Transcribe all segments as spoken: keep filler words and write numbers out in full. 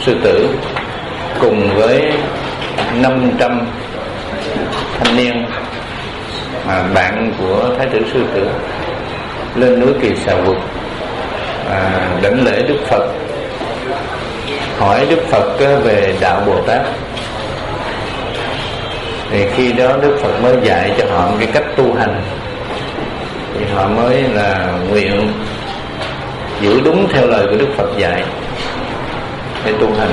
Sư Tử cùng với năm trăm thanh niên à, bạn của Thái tử Sư Tử lên núi Kỳ Xà Vực à, đảnh lễ Đức Phật, hỏi Đức Phật về đạo Bồ Tát. Thì khi đó Đức Phật mới dạy cho họ cái cách tu hành, thì họ mới là nguyện giữ đúng theo lời của Đức Phật dạy để tu hành.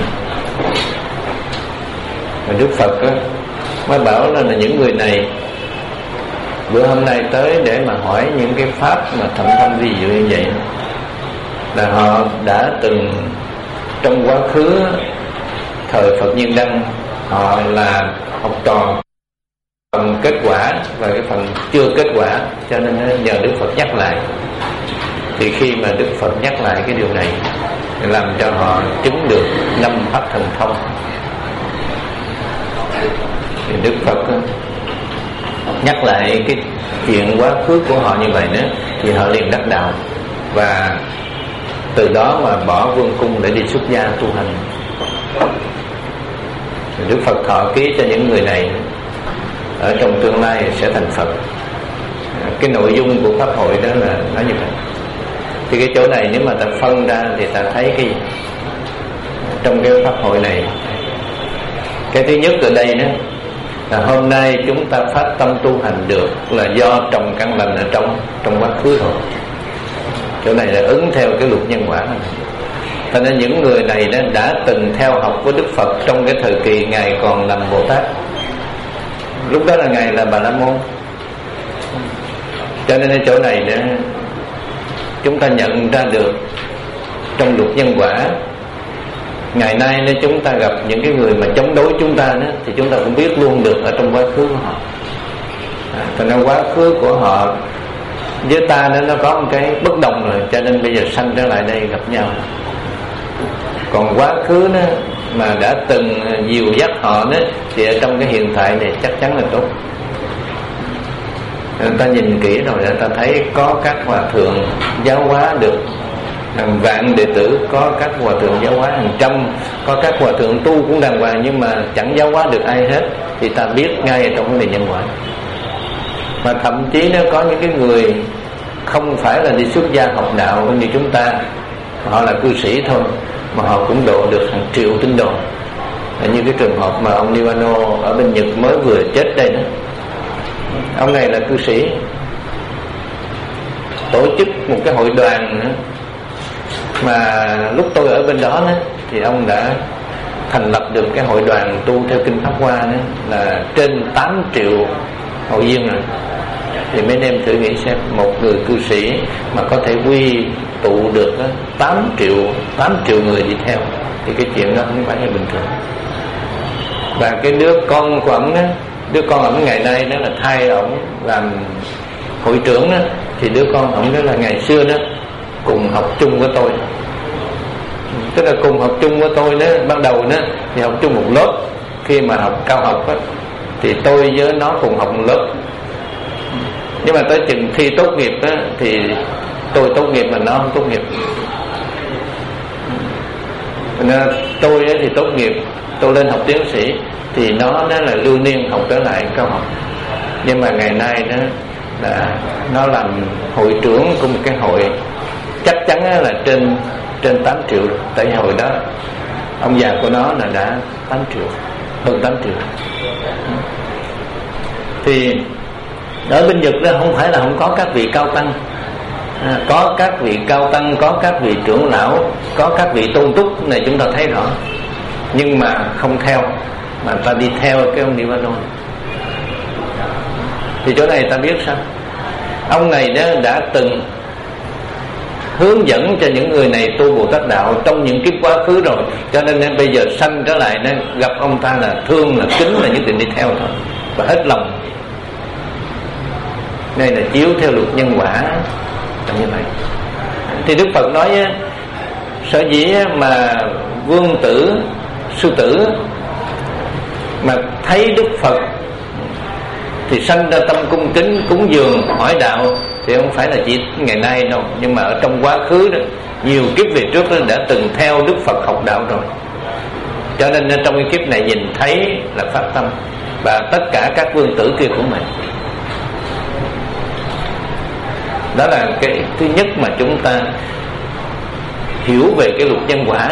Và Đức Phật á, mới bảo là, là những người này bữa hôm nay tới để mà hỏi những cái pháp mà thậm thâm vi diệu như vậy, là họ đã từng trong quá khứ thời Phật Nhiên Đăng, họ là học trò phần kết quả và cái phần chưa kết quả, cho nên nhờ Đức Phật nhắc lại. Thì khi mà Đức Phật nhắc lại cái điều này, làm cho họ chứng được năm pháp thần thông, thì Đức Phật nhắc lại cái chuyện quá khứ của họ như vậy nữa, thì họ liền đắc đạo, và từ đó mà bỏ vương cung để đi xuất gia tu hành. Thì Đức Phật thọ ký cho những người này ở trong tương lai sẽ thành Phật. Cái nội dung của pháp hội đó là nói như vậy. Thì cái chỗ này nếu mà ta phân ra thì ta thấy cái trong cái pháp hội này, cái thứ nhất ở đây đó là hôm nay chúng ta phát tâm tu hành được là do trồng căn lành ở trong trong quá khứ rồi. Chỗ này là ứng theo cái luật nhân quả này. Cho nên những người này đó đã từng theo học của Đức Phật trong cái thời kỳ ngài còn làm Bồ Tát. Lúc đó là ngài là Bà La Môn. Cho nên ở chỗ này đó chúng ta nhận ra được trong luật nhân quả. Ngày nay nếu chúng ta gặp những cái người mà chống đối chúng ta đó, thì chúng ta cũng biết luôn được ở trong quá khứ của họ. À, cho nên quá khứ của họ với ta đó nó có một cái bất đồng rồi, cho nên bây giờ sanh trở lại đây gặp nhau. Còn quá khứ đó mà đã từng dìu dắt họ đó, thì ở trong cái hiện tại này chắc chắn là tốt. Người ta nhìn kỹ rồi người ta thấy có các hòa thượng giáo hóa được hàng vạn đệ tử, có các hòa thượng giáo hóa hàng trăm, có các hòa thượng tu cũng đàng hoàng, nhưng mà chẳng giáo hóa được ai hết, thì ta biết ngay ở trong vấn đề nhân quả. Mà thậm chí nó có những cái người không phải là đi xuất gia học đạo như chúng ta, họ là cư sĩ thôi, mà họ cũng độ được hàng triệu tín đồ. Như cái trường hợp mà ông Nibbano ở bên Nhật mới vừa chết đây đó. Ông này là cư sĩ, tổ chức một cái hội đoàn nữa. Mà lúc tôi ở bên đó, đó thì ông đã thành lập được cái hội đoàn tu theo Kinh Pháp Hoa đó, là trên tám triệu hội viên rồi. Thì mấy em thử nghĩ xem, một người cư sĩ mà có thể quy tụ được đó, tám triệu người đi theo, thì cái chuyện đó không phải là bình thường. Và cái đứa con của ổng đó, đứa con ổng ngày nay đó là thay ổng làm hội trưởng đó, thì đứa con ổng đó là ngày xưa đó cùng học chung với tôi. Tức là cùng học chung với tôi đó, ban đầu đó thì học chung một lớp. Khi mà học cao học đó, thì tôi với nó cùng học một lớp. Nhưng mà tới chừng thi tốt nghiệp đó, thì tôi tốt nghiệp mà nó không tốt nghiệp. Nên tôi thì tốt nghiệp, tôi lên học tiến sĩ, thì nó đó là lưu niên học trở lại cao học. Nhưng mà ngày nay đó là nó làm hội trưởng của một cái hội, chắc chắn là trên trên tám triệu. Tại hồi đó ông già của nó là đã tám triệu, hơn tám triệu. Thì ở bên Nhật đó không phải là không có các vị cao tăng, à, có các vị cao tăng, có các vị trưởng lão, có các vị tôn túc này chúng ta thấy rõ, nhưng mà không theo, mà ta đi theo cái ông Nibbano. Thì chỗ này ta biết sao? Ông này đó đã từng hướng dẫn cho những người này tu Bồ Tát đạo trong những kiếp quá khứ rồi, cho nên đến bây giờ sanh trở lại nó gặp ông ta là thương, là kính, là nhất định đi theo thôi, và hết lòng. Đây là chiếu theo luật nhân quả là như vậy. Thì Đức Phật nói sở dĩ mà Vương Tử Sư Tử mà thấy Đức Phật thì sanh ra tâm cung kính cúng dường hỏi đạo, thì không phải là chỉ ngày nay đâu, nhưng mà ở trong quá khứ đó, nhiều kiếp về trước đó đã từng theo Đức Phật học đạo rồi. Cho nên trong cái kiếp này nhìn thấy là phát tâm, và tất cả các vương tử kia của mình. Đó là cái thứ nhất mà chúng ta hiểu về cái luật nhân quả.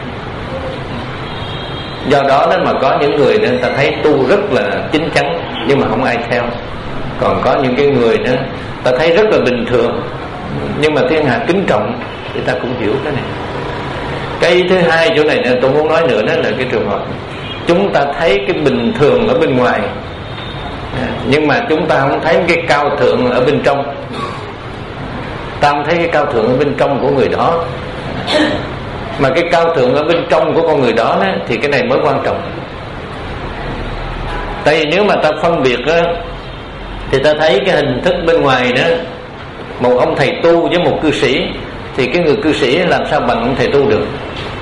Do đó đó mà có những người nên ta thấy tu rất là chín chắn nhưng mà không ai theo. Còn có những cái người đó ta thấy rất là bình thường nhưng mà thiên hạ kính trọng thì ta cũng hiểu cái này. Cái thứ hai chỗ này tôi muốn nói nữa đó là cái trường hợp chúng ta thấy cái bình thường ở bên ngoài nhưng mà chúng ta không thấy cái cao thượng ở bên trong. Ta không thấy cái cao thượng ở bên trong của người đó, mà cái cao thượng ở bên trong của con người đó, đó thì cái này mới quan trọng. Tại vì nếu mà ta phân biệt đó, thì ta thấy cái hình thức bên ngoài đó, một ông thầy tu với một cư sĩ, thì cái người cư sĩ làm sao bằng ông thầy tu được.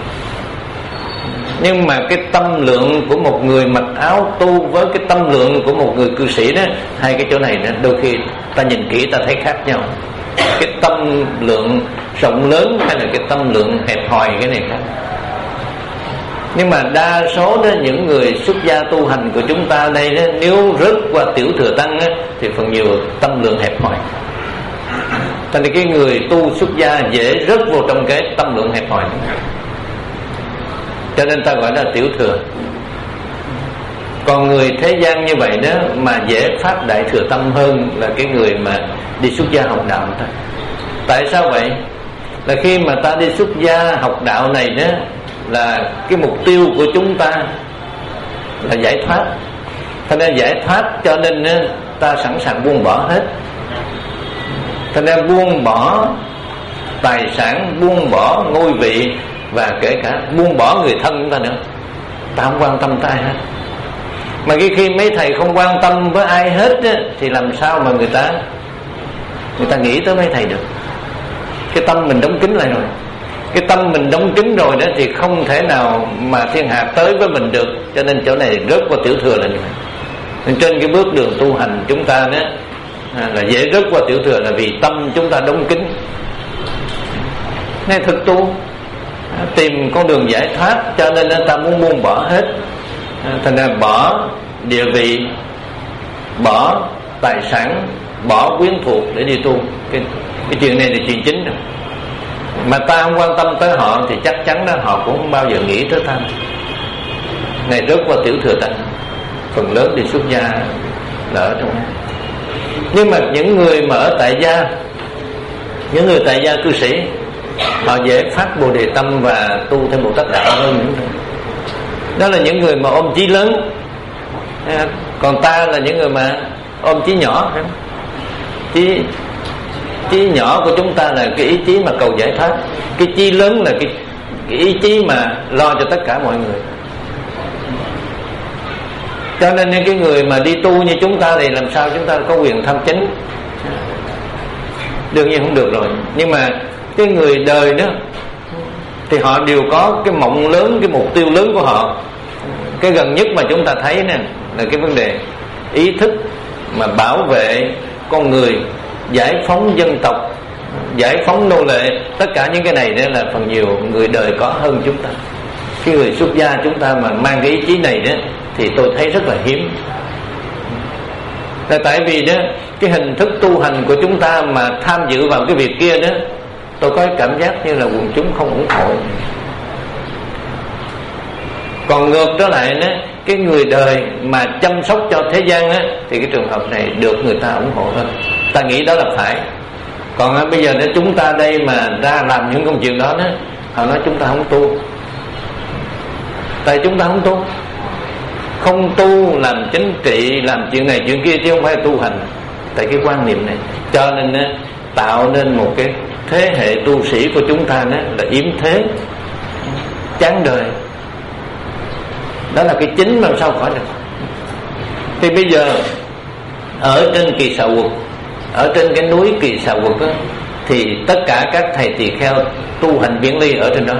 Nhưng mà cái tâm lượng của một người mặc áo tu với cái tâm lượng của một người cư sĩ đó, hai cái chỗ này đó, đôi khi ta nhìn kỹ ta thấy khác nhau. Cái tâm lượng rộng lớn hay là cái tâm lượng hẹp hòi, cái này khác. Nhưng mà đa số đó những người xuất gia tu hành của chúng ta đây đó, nếu rớt qua tiểu thừa tăng đó, thì phần nhiều tâm lượng hẹp hòi. Thành ra cái người tu xuất gia dễ rớt vô trong cái tâm lượng hẹp hòi, cho nên ta gọi là tiểu thừa. Còn người thế gian như vậy đó mà dễ phát đại thừa tâm hơn là cái người mà đi xuất gia học đạo ta. Tại sao vậy? Là khi mà ta đi xuất gia học đạo này đó, là cái mục tiêu của chúng ta là giải thoát. Thành ra giải thoát cho nên đó, ta sẵn sàng buông bỏ hết. Thành ra buông bỏ tài sản, buông bỏ ngôi vị, và kể cả buông bỏ người thân chúng ta nữa. Ta không quan tâm tới ai hết. Mà cái khi mấy thầy không quan tâm với ai hết á, thì làm sao mà người ta người ta nghĩ tới mấy thầy được. Cái tâm mình đóng kín lại rồi. Cái tâm mình đóng kín rồi đó thì không thể nào mà thiên hạ tới với mình được. Cho nên chỗ này rớt qua tiểu thừa là như vậy. Nên trên cái bước đường tu hành chúng ta đó là dễ rớt qua tiểu thừa, là vì tâm chúng ta đóng kín. Nên thực tu tìm con đường giải thoát, cho nên ta muốn buông bỏ hết. Thành ra bỏ địa vị, bỏ tài sản, bỏ quyến thuộc để đi tu. Cái, cái chuyện này là chuyện chính rồi. Mà ta không quan tâm tới họ thì chắc chắn đó họ cũng không bao giờ nghĩ tới ta. Này rớt qua tiểu thừa tăng, phần lớn đi xuất gia là ở trong đó. Nhưng mà những người mà ở tại gia, những người tại gia cư sĩ, họ dễ phát Bồ Đề tâm và tu theo Bồ Tát đạo hơn những người. Đó là những người mà ôm chí lớn. Còn ta là những người mà ôm chí nhỏ. Chí, chí nhỏ của chúng ta là cái ý chí mà cầu giải thoát. Cái chí lớn là cái, cái ý chí mà lo cho tất cả mọi người. Cho nên những cái người mà đi tu như chúng ta thì làm sao chúng ta có quyền tham chính? Đương nhiên không được rồi. Nhưng mà cái người đời đó thì họ đều có cái mộng lớn, cái mục tiêu lớn của họ. Cái gần nhất mà chúng ta thấy nè là cái vấn đề ý thức mà bảo vệ con người, giải phóng dân tộc, giải phóng nô lệ. Tất cả những cái này đó là phần nhiều người đời có hơn chúng ta. Cái người xuất gia chúng ta mà mang cái ý chí này đó thì tôi thấy rất là hiếm. Là tại vì đó cái hình thức tu hành của chúng ta mà tham dự vào cái việc kia đó, tôi có cảm giác như là quần chúng không ủng hộ. Còn ngược trở lại đó, cái người đời mà chăm sóc cho thế gian á, thì cái trường hợp này được người ta ủng hộ hơn. Ta nghĩ đó là phải. Còn á, bây giờ nếu chúng ta đây mà ra làm những công chuyện đó đó, họ nói chúng ta không tu. Tại chúng ta không tu. Không tu làm chính trị, làm chuyện này chuyện kia chứ không phải tu hành. Tại cái quan niệm này. Cho nên á, tạo nên một cái thế hệ tu sĩ của chúng ta đó là yếm thế, chán đời. Đó là cái chính mà sao khỏi được. Thì bây giờ ở trên Kỳ Xà Quật, ở trên cái núi Kỳ Xà Quật đó, thì tất cả các thầy tỳ kheo tu hành viễn ly ở trên đó.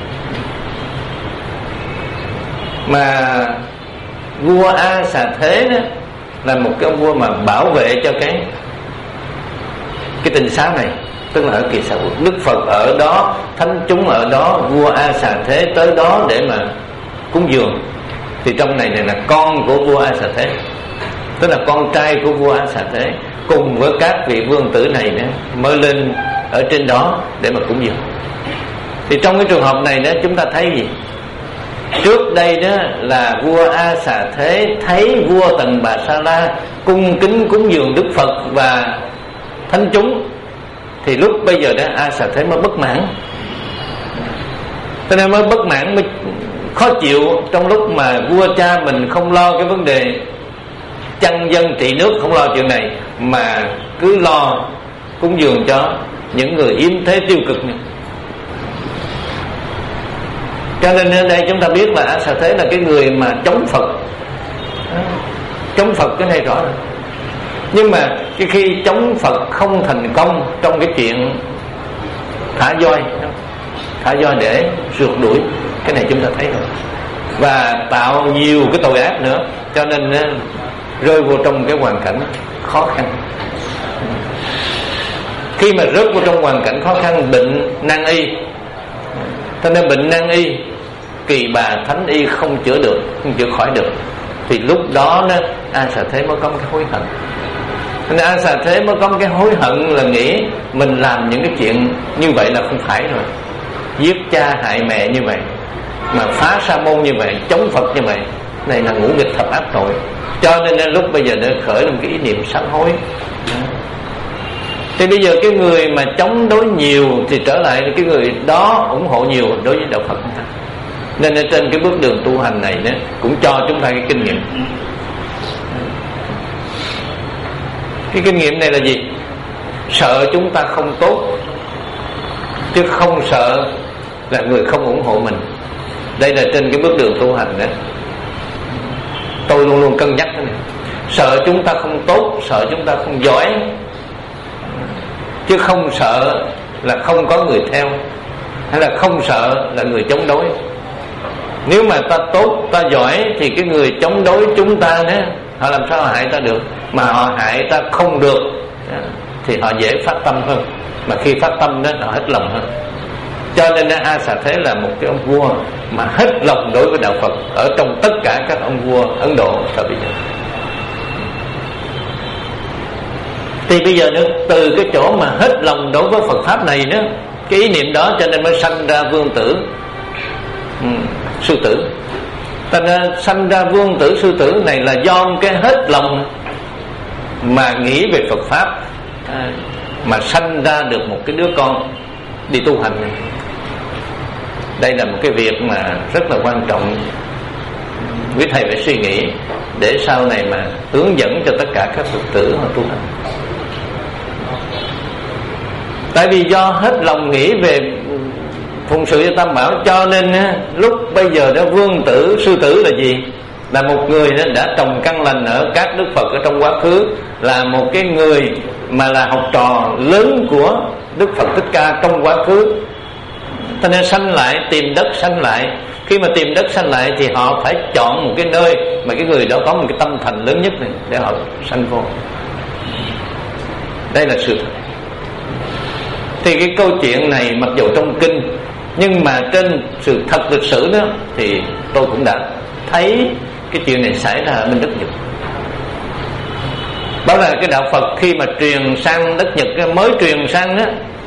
Mà vua A Xà Thế đó là một cái ông vua mà bảo vệ cho cái cái tình xá này, tức là ở Kỳ Xà Quật. Đức Phật ở đó, thánh chúng ở đó, vua A Xà Thế tới đó để mà cúng dường. Thì trong này này là con của vua A Xà Thế, tức là con trai của vua A Xà Thế, cùng với các vị vương tử này nữa mới lên ở trên đó để mà cúng dường. Thì trong cái trường hợp này đó, chúng ta thấy gì? Trước đây đó là vua A Xà Thế thấy vua Tần Bà Sa La cung kính cúng dường Đức Phật và thánh chúng, thì lúc bây giờ đó A Xà Thế mới bất mãn. Cho nên mới bất mãn, mới khó chịu trong lúc mà vua cha mình không lo cái vấn đề chăn dân trị nước, không lo chuyện này mà cứ lo cúng dường cho những người yếm thế tiêu cực này. Cho nên ở đây chúng ta biết là A Xà Thế là cái người mà chống Phật. Chống Phật cái này rõ rồi. Nhưng mà cái khi chống Phật không thành công trong cái chuyện thả voi, thả voi để rượt đuổi, cái này chúng ta thấy rồi, và tạo nhiều cái tội ác nữa, cho nên rơi vô trong cái hoàn cảnh khó khăn. Khi mà rớt vô trong hoàn cảnh khó khăn, bệnh nan y, cho nên bệnh nan y, kỳ bà thánh y không chữa được, không chữa khỏi được, thì lúc đó đó A Xà Thế mới có một cái hối hận. Nên A Xà Thế mới có một cái hối hận là nghĩ mình làm những cái chuyện như vậy là không phải rồi, giết cha hại mẹ như vậy, mà phá sa môn như vậy, chống Phật như vậy, này là ngũ nghịch thập ác tội. Cho nên lúc bây giờ đã khởi lên cái ý niệm sám hối. Thì bây giờ cái người mà chống đối nhiều thì trở lại cái người đó ủng hộ nhiều đối với đạo Phật. Nên ở trên cái bước đường tu hành này đó, cũng cho chúng ta cái kinh nghiệm. Cái kinh nghiệm này là gì? Sợ chúng ta không tốt, chứ không sợ là người không ủng hộ mình. Đây là trên cái bước đường tu hành đó, tôi luôn luôn cân nhắc cái này. Sợ chúng ta không tốt, sợ chúng ta không giỏi, chứ không sợ là không có người theo, hay là không sợ là người chống đối. Nếu mà ta tốt, ta giỏi thì cái người chống đối chúng ta đó, họ làm sao hại ta được? Mà họ hại ta không được thì họ dễ phát tâm hơn, mà khi phát tâm đó họ hết lòng hơn. Cho nên A Xà Thế là một cái ông vua mà hết lòng đối với đạo Phật ở trong tất cả các ông vua Ấn Độ thời bây giờ. Thì bây giờ nữa, từ cái chỗ mà hết lòng đối với Phật pháp này nữa, cái ý niệm đó cho nên mới sanh ra vương tử, ừ, sư tử. Cho nên sanh ra vương tử sư tử này là do cái hết lòng mà nghĩ về Phật pháp, à, mà sanh ra được một cái đứa con đi tu hành này. Đây là một cái việc mà rất là quan trọng, quý thầy phải suy nghĩ để sau này mà hướng dẫn cho tất cả các Phật tử họ tu hành. Tại vì do hết lòng nghĩ về phụng sự cho Tam Bảo, cho nên lúc bây giờ đó vương tử sư tử là gì? Là một người đã trồng căn lành ở các Đức Phật ở trong quá khứ, là một cái người mà là học trò lớn của Đức Phật Thích Ca trong quá khứ. Cho nên sanh lại, tìm đất sanh lại. Khi mà tìm đất sanh lại thì họ phải chọn một cái nơi mà cái người đó có một cái tâm thành lớn nhất này để họ sanh vô. Đây là sự thật. Thì cái câu chuyện này mặc dù trong kinh, nhưng mà trên sự thật lịch sử đó thì tôi cũng đã thấy cái chuyện này xảy ra ở bên đất Nhật. Đó là cái đạo Phật khi mà truyền sang đất Nhật, mới truyền sang đó,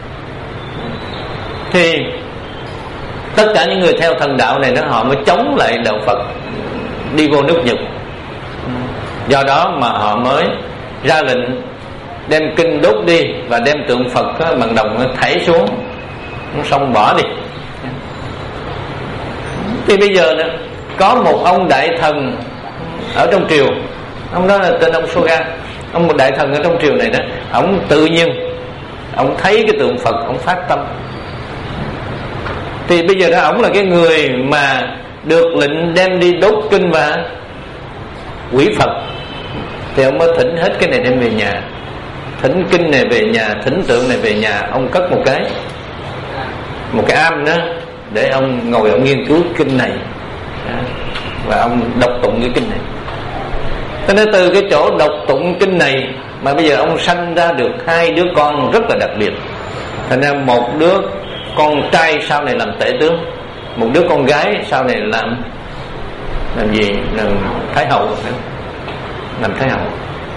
thì tất cả những người theo thần đạo này đó, họ mới chống lại đạo Phật đi vô nước Nhật. Do đó mà họ mới ra lệnh đem kinh đốt đi và đem tượng Phật bằng đồng thảy xuống sông bỏ đi. Thì bây giờ đó, có một ông đại thần ở trong triều, ông đó là tên ông Soga. Ông một đại thần ở trong triều này đó, ông tự nhiên ông thấy cái tượng Phật, ông phát tâm. Thì bây giờ đó ông là cái người mà được lệnh đem đi đốt kinh và quỷ Phật, thì ông mới thỉnh hết cái này đem về nhà, thỉnh kinh này về nhà, thỉnh tượng này về nhà. Ông cất một cái một cái am đó để ông ngồi ông nghiên cứu kinh này, và ông đọc tụng cái kinh này. Cho nên từ cái chỗ đọc tụng kinh này mà bây giờ ông sanh ra được hai đứa con rất là đặc biệt. Thành ra một đứa con trai sau này làm tể tướng, một đứa con gái sau này làm làm gì? Làm thái hậu, làm thái hậu.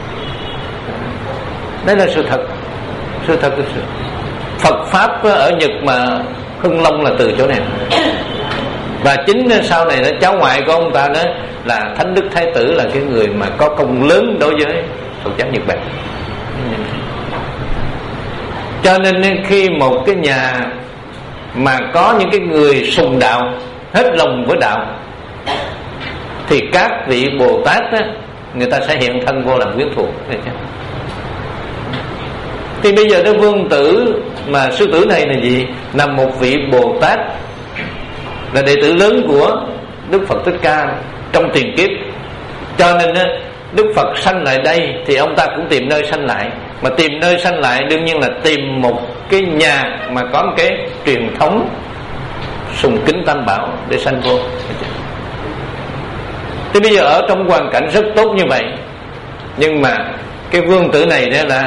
Đấy là sự thật, sự thật của sự. Phật pháp ở Nhật mà hưng long là từ chỗ này. Và chính sau này nó cháu ngoại của ông ta đó là Thánh Đức Thái Tử, là cái người mà có công lớn đối với Phật giáo Nhật Bản. Cho nên khi một cái nhà mà có những cái người sùng đạo, hết lòng với đạo, thì các vị Bồ Tát á, người ta sẽ hiện thân vô làm quyến thuộc. Thì bây giờ cái Vương Tử mà sư tử này là gì? Là một vị Bồ Tát, là đệ tử lớn của Đức Phật Thích Ca trong tiền kiếp. Cho nên á, Đức Phật sanh lại đây thì ông ta cũng tìm nơi sanh lại. Mà tìm nơi sanh lại đương nhiên là tìm một cái nhà mà có một cái truyền thống sùng kính Tam Bảo để sanh vô. Thì bây giờ ở trong hoàn cảnh rất tốt như vậy, nhưng mà cái Vương Tử này đó là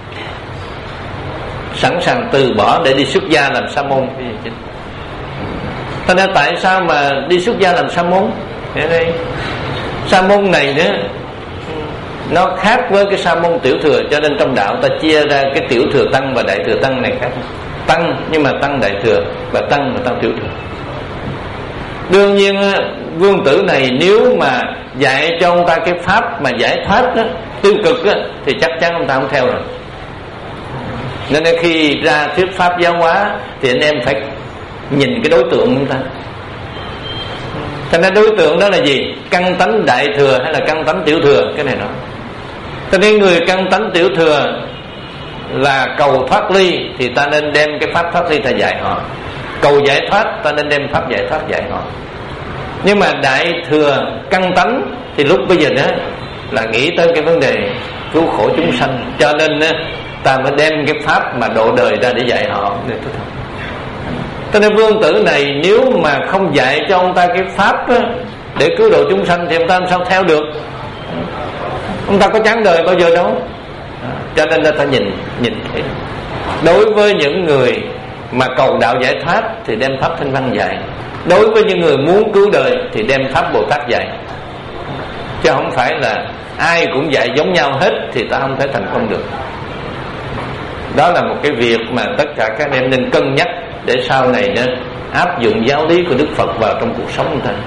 sẵn sàng từ bỏ để đi xuất gia làm sa môn. Thế nên tại sao mà đi xuất gia làm sa môn? Thế đây, sa môn này nữa nó khác với cái sa môn tiểu thừa. Cho nên trong đạo ta chia ra cái tiểu thừa tăng và đại thừa tăng này khác. Tăng nhưng mà tăng đại thừa, và tăng và tăng tiểu thừa. Đương nhiên Vương Tử này nếu mà dạy cho ông ta cái pháp mà giải thoát đó, tiêu cực đó, thì chắc chắn ông ta không theo rồi. Nên khi ra thuyết pháp giáo hóa thì anh em phải nhìn cái đối tượng chúng ta. Cho nên đối tượng đó là gì? Căn tánh đại thừa hay là căn tánh tiểu thừa? Cái này đó. Cho nên người căn tánh tiểu thừa là cầu thoát ly thì ta nên đem cái pháp thoát ly ta dạy họ. Cầu giải thoát ta nên đem pháp giải thoát dạy họ. Nhưng mà đại thừa căn tánh thì lúc bây giờ đó là nghĩ tới cái vấn đề cứu khổ chúng sanh. Cho nên ta mới đem cái pháp mà độ đời ra để dạy họ. Cho nên Vương Tử này nếu mà không dạy cho ông ta cái pháp đó, để cứu độ chúng sanh thì ông ta làm sao theo được? Ông ta có chán đời bao giờ đâu. Cho nên ta nhìn nhìn thấy đối với những người mà cầu đạo giải thoát thì đem pháp Thanh Văn dạy. Đối với những người muốn cứu đời thì đem pháp Bồ Tát dạy. Chứ không phải là ai cũng dạy giống nhau hết thì ta không thể thành công được. Đó là một cái việc mà tất cả các em nên cân nhắc để sau này nên áp dụng giáo lý của Đức Phật vào trong cuộc sống của ta.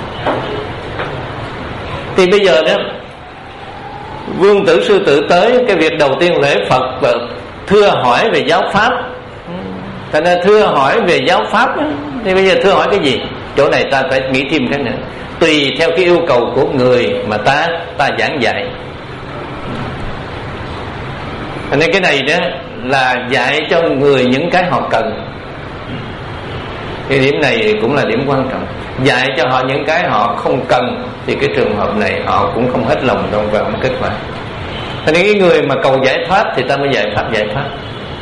Thì bây giờ đó Vương Tử sư tử tới, cái việc đầu tiên lễ Phật và thưa hỏi về giáo pháp. Thành ra thưa hỏi về giáo pháp đó, thì bây giờ thưa hỏi cái gì? Chỗ này ta phải nghĩ thêm cái nữa. Tùy theo cái yêu cầu của người mà ta ta giảng dạy. Thành ra cái này đó là dạy cho người những cái họ cần. Cái điểm này cũng là điểm quan trọng. Dạy cho họ những cái họ không cần thì cái trường hợp này họ cũng không hết lòng đâu vào kết quả. Thành ra cái người mà cầu giải thoát thì ta mới dạy pháp giải thoát.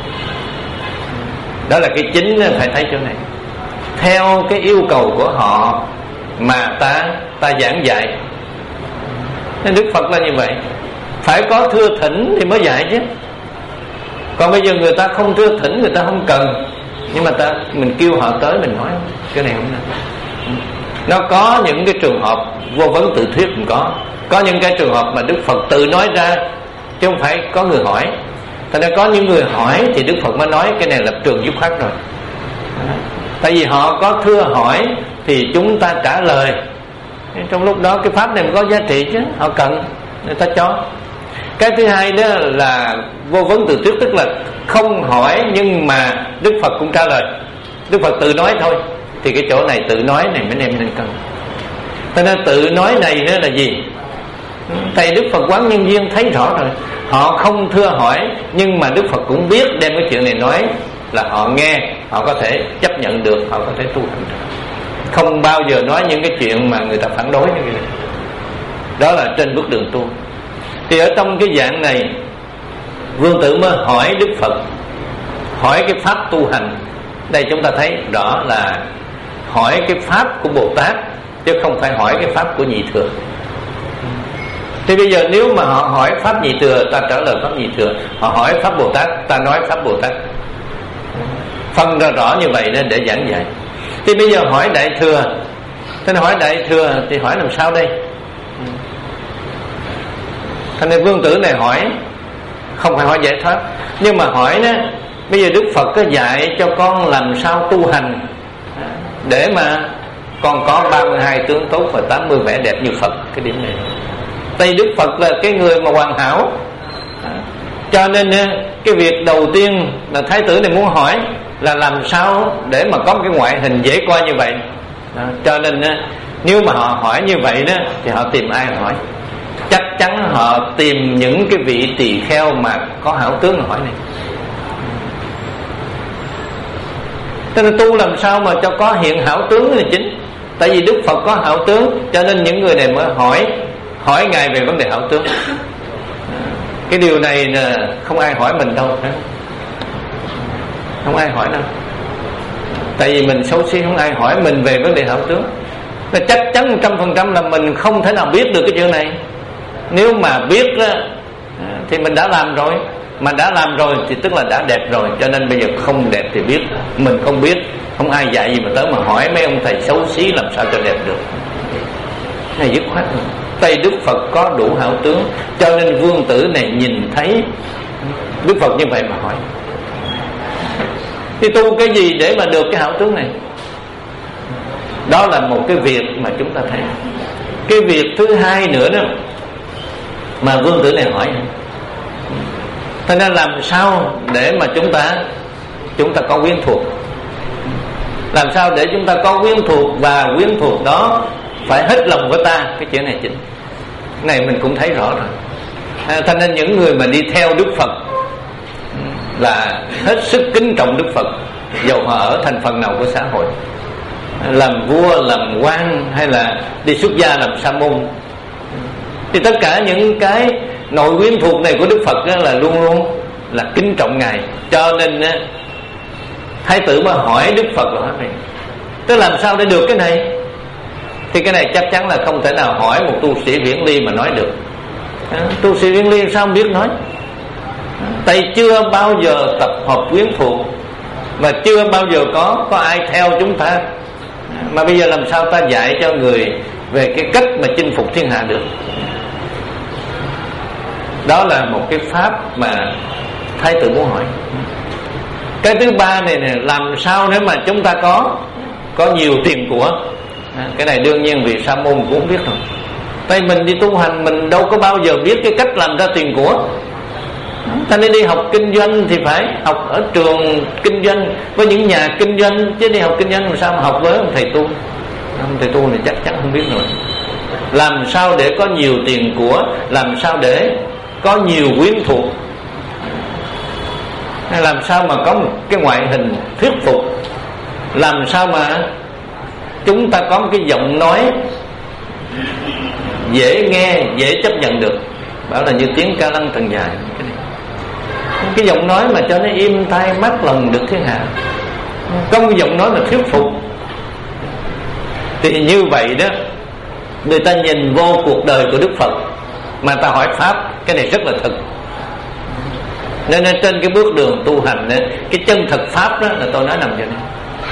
Đó là cái chính phải thấy chỗ này. Theo cái yêu cầu của họ mà ta ta giảng dạy. Nên Đức Phật là như vậy. Phải có thưa thỉnh thì mới dạy chứ. Còn bây giờ người ta không thưa thỉnh, người ta không cần, nhưng mà ta mình kêu họ tới mình nói cái này không được. Nó có những cái trường hợp vô vấn tự thuyết cũng có. Có những cái trường hợp mà Đức Phật tự nói ra, chứ không phải có người hỏi. Thành ra có những người hỏi thì Đức Phật mới nói cái này là trường dứt khoát rồi. Tại vì họ có thưa hỏi thì chúng ta trả lời. Trong lúc đó cái pháp này có giá trị chứ, họ cần người ta cho. Cái thứ hai đó là vô vấn tự thuyết, tức là không hỏi nhưng mà Đức Phật cũng trả lời. Đức Phật tự nói thôi. Thì cái chỗ này tự nói này mấy em nên cân. Cho nên tự nói này nữa là gì? Thầy Đức Phật Quán Nhân Duyên thấy rõ rồi. Họ không thưa hỏi nhưng mà Đức Phật cũng biết đem cái chuyện này nói là họ nghe, họ có thể chấp nhận được, họ có thể tu hành được. Không bao giờ nói những cái chuyện mà người ta phản đối như vậy. Đó là trên bước đường tu. Thì ở trong cái dạng này Vương Tử mới hỏi Đức Phật, hỏi cái pháp tu hành. Đây chúng ta thấy rõ là hỏi cái pháp của Bồ Tát, chứ không phải hỏi cái pháp của nhị thừa. Thì bây giờ nếu mà họ hỏi pháp nhị thừa, ta trả lời pháp nhị thừa. Họ hỏi pháp Bồ Tát, ta nói pháp Bồ Tát. Phân ra rõ như vậy nên để giảng dạy. Thì bây giờ hỏi đại thừa. Thế hỏi đại thừa thì hỏi làm sao đây? Thành nên vương tử này hỏi, không phải hỏi giải thoát, nhưng mà hỏi đó, bây giờ Đức Phật có dạy cho con làm sao tu hành để mà con có ba mươi hai tướng tốt và tám mươi vẻ đẹp như Phật. Cái điểm này, tại Đức Phật là cái người mà hoàn hảo, cho nên cái việc đầu tiên là thái tử này muốn hỏi là làm sao để mà có một cái ngoại hình dễ coi như vậy. Đó, cho nên nếu mà họ hỏi như vậy đó thì họ tìm ai hỏi? Chắc chắn họ tìm những cái vị tỳ kheo mà có hảo tướng mà hỏi này. Cho nên tu làm sao mà cho có hiện hảo tướng là chính. Tại vì Đức Phật có hảo tướng, cho nên những người này mới hỏi hỏi Ngài về vấn đề hảo tướng. Cái điều này là không ai hỏi mình đâu, không ai hỏi đâu. Tại vì mình xấu xí, không ai hỏi mình về vấn đề hảo tướng. Là chắc chắn một trăm phần trăm là mình không thể nào biết được cái chuyện này. Nếu mà biết đó, thì mình đã làm rồi. Mà đã làm rồi thì tức là đã đẹp rồi. Cho nên bây giờ không đẹp thì biết. Mình không biết, không ai dạy gì mà tới mà hỏi mấy ông thầy xấu xí làm sao cho đẹp được. Này dứt khoát rồi. Tại Đức Phật có đủ hảo tướng, cho nên vương tử này nhìn thấy Đức Phật như vậy mà hỏi. Thì tu cái gì để mà được cái hảo tướng này? Đó là một cái việc mà chúng ta thấy. Cái việc thứ hai nữa đó mà vương tử này hỏi, thế nên làm sao để mà chúng ta chúng ta có quyến thuộc? Làm sao để chúng ta có quyến thuộc, và quyến thuộc đó phải hết lòng với ta? Cái chuyện này chính, cái này mình cũng thấy rõ rồi. À, thành nên những người mà đi theo Đức Phật là hết sức kính trọng Đức Phật, dầu họ ở thành phần nào của xã hội, làm vua, làm quan hay là đi xuất gia làm sa môn, thì tất cả những cái nội quyến thuộc này của Đức Phật là luôn luôn là kính trọng Ngài. Cho nên thái tử mà hỏi Đức Phật là hỏi tức làm sao để được cái này? Thì cái này chắc chắn là không thể nào hỏi một tu sĩ viễn ly mà nói được. À, tu sĩ viễn ly sao không biết nói? À, tại chưa bao giờ tập hợp quyến thuộc, mà chưa bao giờ có có ai theo chúng ta. À, mà bây giờ làm sao ta dạy cho người về cái cách mà chinh phục thiên hạ được? Đó là một cái pháp mà thái tử muốn hỏi. Cái thứ ba này nè, làm sao nếu mà chúng ta có có nhiều tiền của? À, cái này đương nhiên vị sa môn cũng không biết rồi. Tại mình đi tu hành mình đâu có bao giờ biết cái cách làm ra tiền của. Ta nên đi học kinh doanh thì phải học ở trường kinh doanh với những nhà kinh doanh, chứ đi học kinh doanh làm sao mà học với ông thầy tu? Ông thầy tu này chắc chắn không biết rồi. Làm sao để có nhiều tiền của, làm sao để có nhiều quyến thuộc, làm sao mà có một cái ngoại hình thuyết phục, làm sao mà chúng ta có một cái giọng nói dễ nghe, dễ chấp nhận được. Bảo là như tiếng ca lăng thần dài, cái này, cái giọng nói mà cho nó im tai mát lòng được thiên hạ, có một giọng nói là thuyết phục. Thì như vậy đó, người ta nhìn vô cuộc đời của Đức Phật mà ta hỏi pháp, cái này rất là thực. Nên trên cái bước đường tu hành đó, cái chân thật pháp đó là tôi nói nằm chỗ này.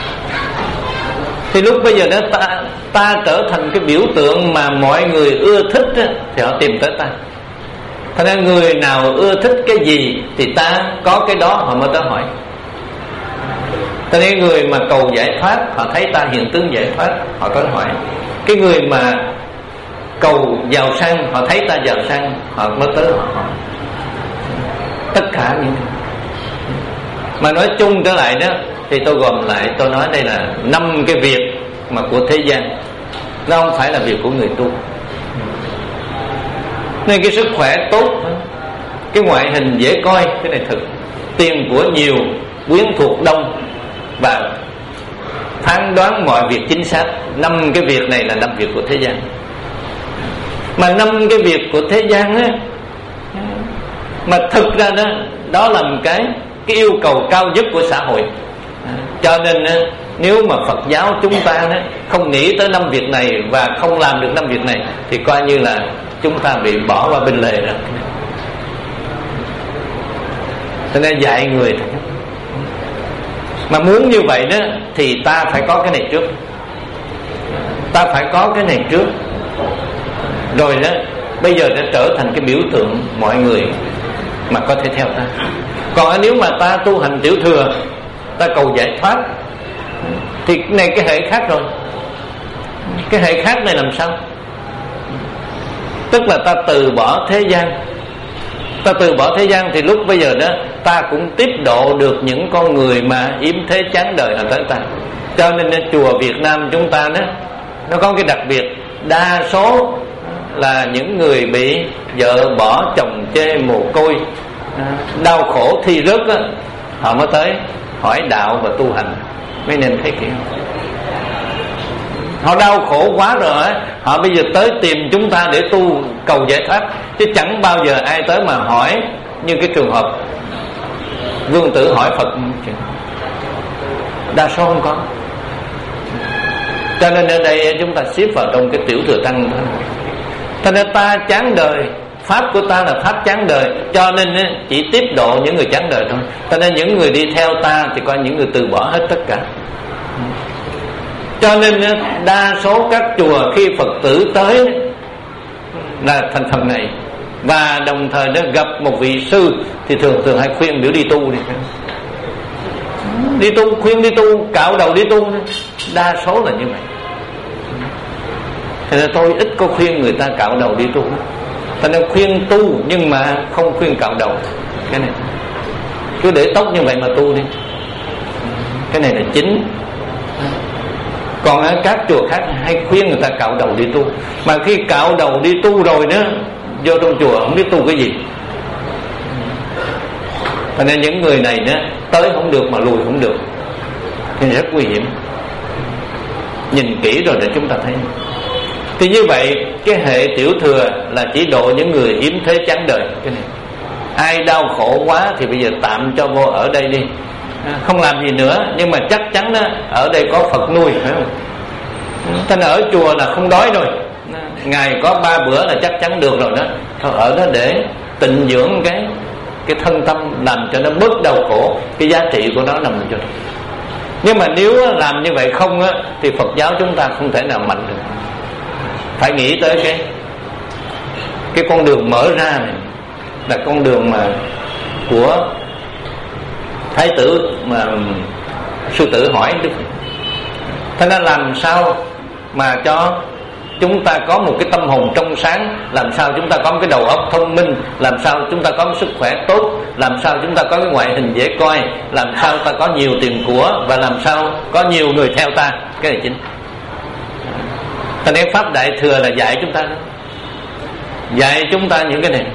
Thì lúc bây giờ đó ta, ta trở thành cái biểu tượng mà mọi người ưa thích đó, thì họ tìm tới ta. Thật ra người nào ưa thích cái gì thì ta có cái đó họ mới tới hỏi. Thật ra người mà cầu giải thoát, họ thấy ta hiện tướng giải thoát, họ tới hỏi. Cái người mà cầu giàu sang, họ thấy ta giàu sang, họ mới tới họ hỏi. Tất cả những mà nói chung trở lại đó, thì tôi gồm lại, tôi nói đây là năm cái việc mà của thế gian, nó không phải là việc của người tu. Nên cái sức khỏe tốt, cái ngoại hình dễ coi, cái này thực, tiền của nhiều, quyến thuộc đông, và phán đoán mọi việc chính xác. Năm cái việc này là năm việc của thế gian. Mà năm cái việc của thế gian á, mà thực ra đó, đó là một cái cái yêu cầu cao nhất của xã hội. Cho nên nếu mà Phật giáo chúng ta đó không nghĩ tới năm việc này và không làm được năm việc này, thì coi như là chúng ta bị bỏ qua bên lề rồi. Cho nên dạy người mà muốn như vậy đó, thì ta phải có cái này trước. Ta phải có cái này trước. Rồi đó bây giờ đã trở thành cái biểu tượng mọi người mà có thể theo ta. Còn nếu mà ta tu hành tiểu thừa, ta cầu giải thoát, thì cái này cái hệ khác rồi. Cái hệ khác này làm sao? Tức là ta từ bỏ thế gian. Ta từ bỏ thế gian thì lúc bây giờ đó ta cũng tiếp độ được những con người mà yếm thế chán đời là tới ta. Cho nên chùa Việt Nam chúng ta đó, nó có cái đặc biệt, đa số là những người bị vợ bỏ, chồng chê, mồ côi, đau khổ thi rớt đó, họ mới tới hỏi đạo và tu hành. Mấy nên thấy kiểu họ đau khổ quá rồi, họ bây giờ tới tìm chúng ta để tu cầu giải thoát, chứ chẳng bao giờ ai tới mà hỏi như cái trường hợp Vương Tử hỏi Phật. Đa số không có. Cho nên ở đây chúng ta xếp vào trong cái tiểu thừa tăng thôi. Cho nên ta chán đời, pháp của ta là pháp chán đời, cho nên chỉ tiếp độ những người chán đời thôi. Cho nên những người đi theo ta thì coi những người từ bỏ hết tất cả. Cho nên đa số các chùa khi Phật tử tới là thành phần này, và đồng thời nó gặp một vị sư thì thường thường hay khuyên biểu đi tu đi, đi tu, khuyên đi tu, cạo đầu đi tu. Đa số là như vậy. Thế nên tôi ít có khuyên người ta cạo đầu đi tu. Thế nên khuyên tu nhưng mà không khuyên cạo đầu. Cái này cứ để tóc như vậy mà tu đi, cái này là chính. Còn ở các chùa khác hay khuyên người ta cạo đầu đi tu, mà khi cạo đầu đi tu rồi đó, vô trong chùa không biết tu cái gì. Cho nên những người này đó, tới không được mà lùi không được, nên rất nguy hiểm. Nhìn kỹ rồi để chúng ta thấy. Thì như vậy cái hệ tiểu thừa là chỉ độ những người yếm thế chán đời. Cái này ai đau khổ quá thì bây giờ tạm cho vô ở đây đi, không làm gì nữa, nhưng mà chắc chắn đó, ở đây có Phật nuôi, phải không? Thế nên ở chùa là không đói rồi, ngày có ba bữa là chắc chắn được rồi đó. Thôi ở đó để tịnh dưỡng cái cái thân tâm, làm cho nó bớt đau khổ. Cái giá trị của nó nằm ở chỗ đó. Nhưng mà nếu làm như vậy không á, thì Phật giáo chúng ta không thể nào mạnh được. Phải nghĩ tới cái cái con đường mở ra này, là con đường mà của Thái tử mà sư tử hỏi Đức. Thế nên làm sao mà cho chúng ta có một cái tâm hồn trong sáng, làm sao chúng ta có một cái đầu óc thông minh, làm sao chúng ta có một sức khỏe tốt, làm sao chúng ta có cái ngoại hình dễ coi, làm sao ta có nhiều tiền của, và làm sao có nhiều người theo ta. Cái này chính. Thành nên pháp Đại Thừa là dạy chúng ta, dạy chúng ta những cái này.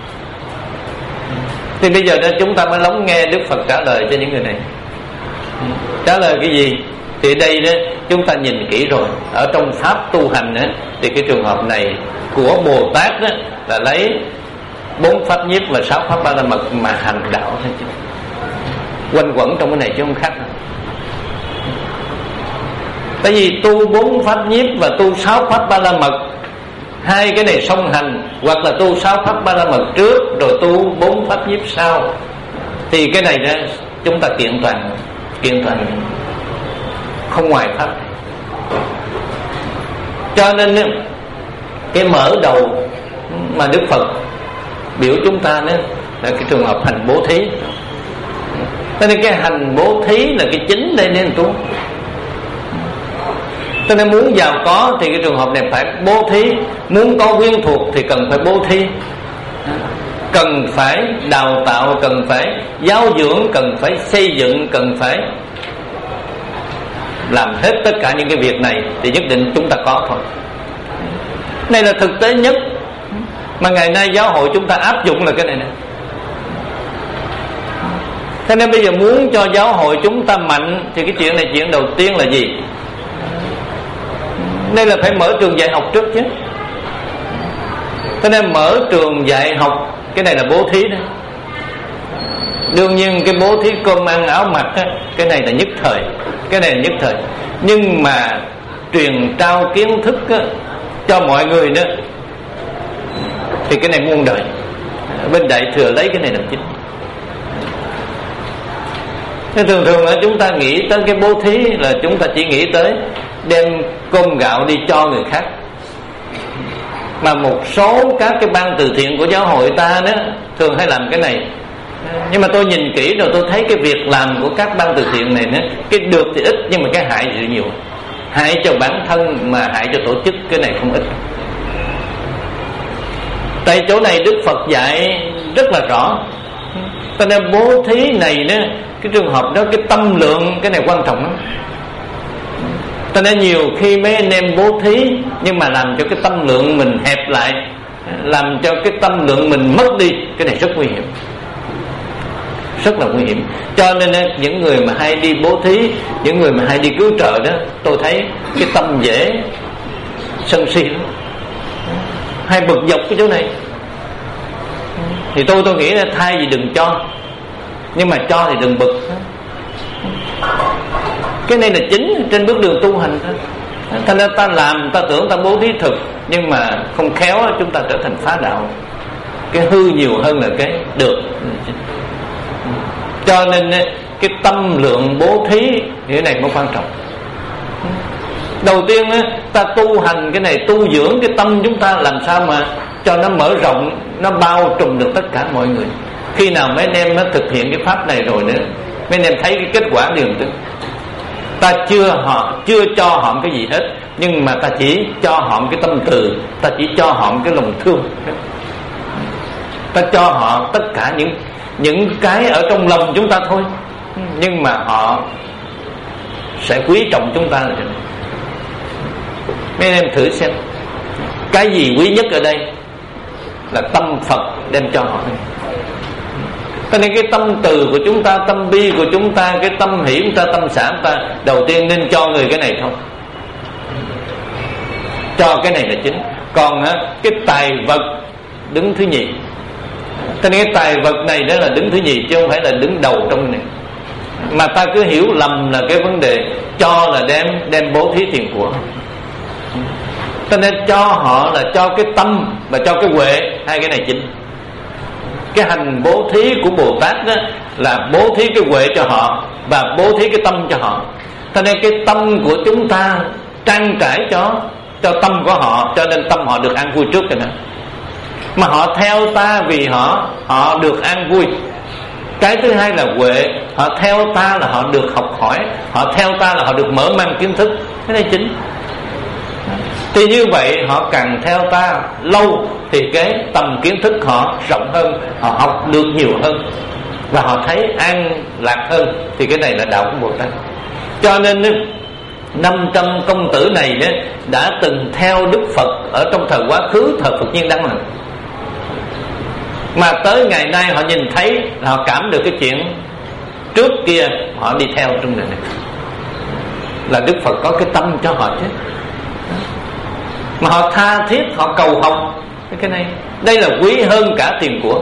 Thì bây giờ đó chúng ta mới lắng nghe Đức Phật trả lời cho những người này. Trả lời cái gì? Thì đây đó chúng ta nhìn kỹ rồi, ở trong pháp tu hành đó, thì cái trường hợp này của Bồ Tát đó, là lấy bốn pháp nhiếp và sáu pháp ba la mật mà hành đạo thôi chứ. Quanh quẩn trong cái này chứ không khác đâu. Tại vì tu bốn pháp nhiếp và tu sáu pháp ba la mật, hai cái này song hành, hoặc là tu sáu pháp ba la mật trước rồi tu bốn pháp nhiếp sau, thì cái này đó chúng ta kiện toàn, kiện toàn không ngoài pháp. Cho nên cái mở đầu mà Đức Phật biểu chúng ta đó là cái trường hợp hành bố thí. Cho nên cái hành bố thí là cái chính đây nên tu. Cho nên muốn giàu có thì cái trường hợp này phải bố thí, muốn có quyến thuộc thì cần phải bố thí, cần phải đào tạo, cần phải giáo dưỡng, cần phải xây dựng, cần phải làm hết tất cả những cái việc này thì nhất định chúng ta có thôi. Này là thực tế nhất mà ngày nay giáo hội chúng ta áp dụng là cái này nè. Thế nên bây giờ muốn cho giáo hội chúng ta mạnh thì cái chuyện này, chuyện đầu tiên là gì? Đây là phải mở trường dạy học trước chứ. Thế nên mở trường dạy học, cái này là bố thí đó. Đương nhiên cái bố thí cơm ăn áo mặc á, cái này là nhất thời, cái này là nhất thời. Nhưng mà truyền trao kiến thức á, cho mọi người đó, thì cái này muôn đời. Bên Đại Thừa lấy cái này làm chính. Nên thường thường là chúng ta nghĩ tới cái bố thí là chúng ta chỉ nghĩ tới đem cơm gạo đi cho người khác. Mà một số các cái ban từ thiện của giáo hội ta đó thường hay làm cái này. Nhưng mà tôi nhìn kỹ rồi tôi thấy cái việc làm của các ban từ thiện này đó, cái được thì ít nhưng mà cái hại thì nhiều. Hại cho bản thân mà hại cho tổ chức cái này không ít. Tại chỗ này Đức Phật dạy rất là rõ. Cho nên bố thí này đó, cái trường hợp đó, cái tâm lượng cái này quan trọng lắm. Cho nên nhiều khi mấy anh em bố thí nhưng mà làm cho cái tâm lượng mình hẹp lại, làm cho cái tâm lượng mình mất đi, cái này rất nguy hiểm, rất là nguy hiểm. Cho nên những người mà hay đi bố thí, những người mà hay đi cứu trợ đó, tôi thấy cái tâm dễ sân si lắm, hay bực dọc cái chỗ này. Thì tôi tôi nghĩ là thay vì đừng cho, nhưng mà cho thì đừng bực. Cái này là chính trên bước đường tu hành thôi. Thành ra ta làm, ta tưởng ta bố thí thực, nhưng mà không khéo chúng ta trở thành phá đạo. Cái hư nhiều hơn là cái được. Cho nên cái tâm lượng bố thí cái này mới quan trọng. Đầu tiên ta tu hành cái này, tu dưỡng cái tâm chúng ta làm sao mà cho nó mở rộng, nó bao trùm được tất cả mọi người. Khi nào mấy anh em nó thực hiện cái pháp này rồi nữa, mấy anh em thấy cái kết quả liền tức. Ta chưa họ chưa cho họ cái gì hết, nhưng mà ta chỉ cho họ cái tâm từ, ta chỉ cho họ cái lòng thương, ta cho họ tất cả những những cái ở trong lòng chúng ta thôi, nhưng mà họ sẽ quý trọng chúng ta là thế này. Mấy anh em thử xem, cái gì quý nhất ở đây là tâm Phật đem cho họ. Cho nên cái tâm từ của chúng ta, tâm bi của chúng ta, cái tâm hỷ chúng ta, tâm xả chúng ta, đầu tiên nên cho người cái này thôi. Cho cái này là chính. Còn á, cái tài vật đứng thứ nhì. Cho nên cái tài vật này đó là đứng thứ nhì, chứ không phải là đứng đầu trong này. Mà ta cứ hiểu lầm là cái vấn đề cho là đem đem bố thí tiền của. Cho nên cho họ là cho cái tâm và cho cái huệ, hai cái này chính. Cái hành bố thí của Bồ Tát đó là bố thí cái huệ cho họ và bố thí cái tâm cho họ. Cho nên cái tâm của chúng ta trang trải cho cho tâm của họ, cho nên tâm họ được an vui trước rồi nè. Mà họ theo ta vì họ họ được an vui. Cái thứ hai là huệ, họ theo ta là họ được học hỏi, họ theo ta là họ được mở mang kiến thức. Cái này chính. Thì như vậy họ càng theo ta lâu thì cái tầm kiến thức họ rộng hơn, họ học được nhiều hơn và họ thấy an lạc hơn. Thì cái này là đạo của Bồ Tát. Cho nên năm trăm công tử này đã từng theo Đức Phật ở trong thời quá khứ, thời Phật Nhiên Đăng này. Mà tới ngày nay họ nhìn thấy, họ cảm được cái chuyện trước kia họ đi theo trong đời này, là Đức Phật có cái tâm cho họ chứ. Mà họ tha thiết, họ cầu học cái này. Đây là quý hơn cả tiền của.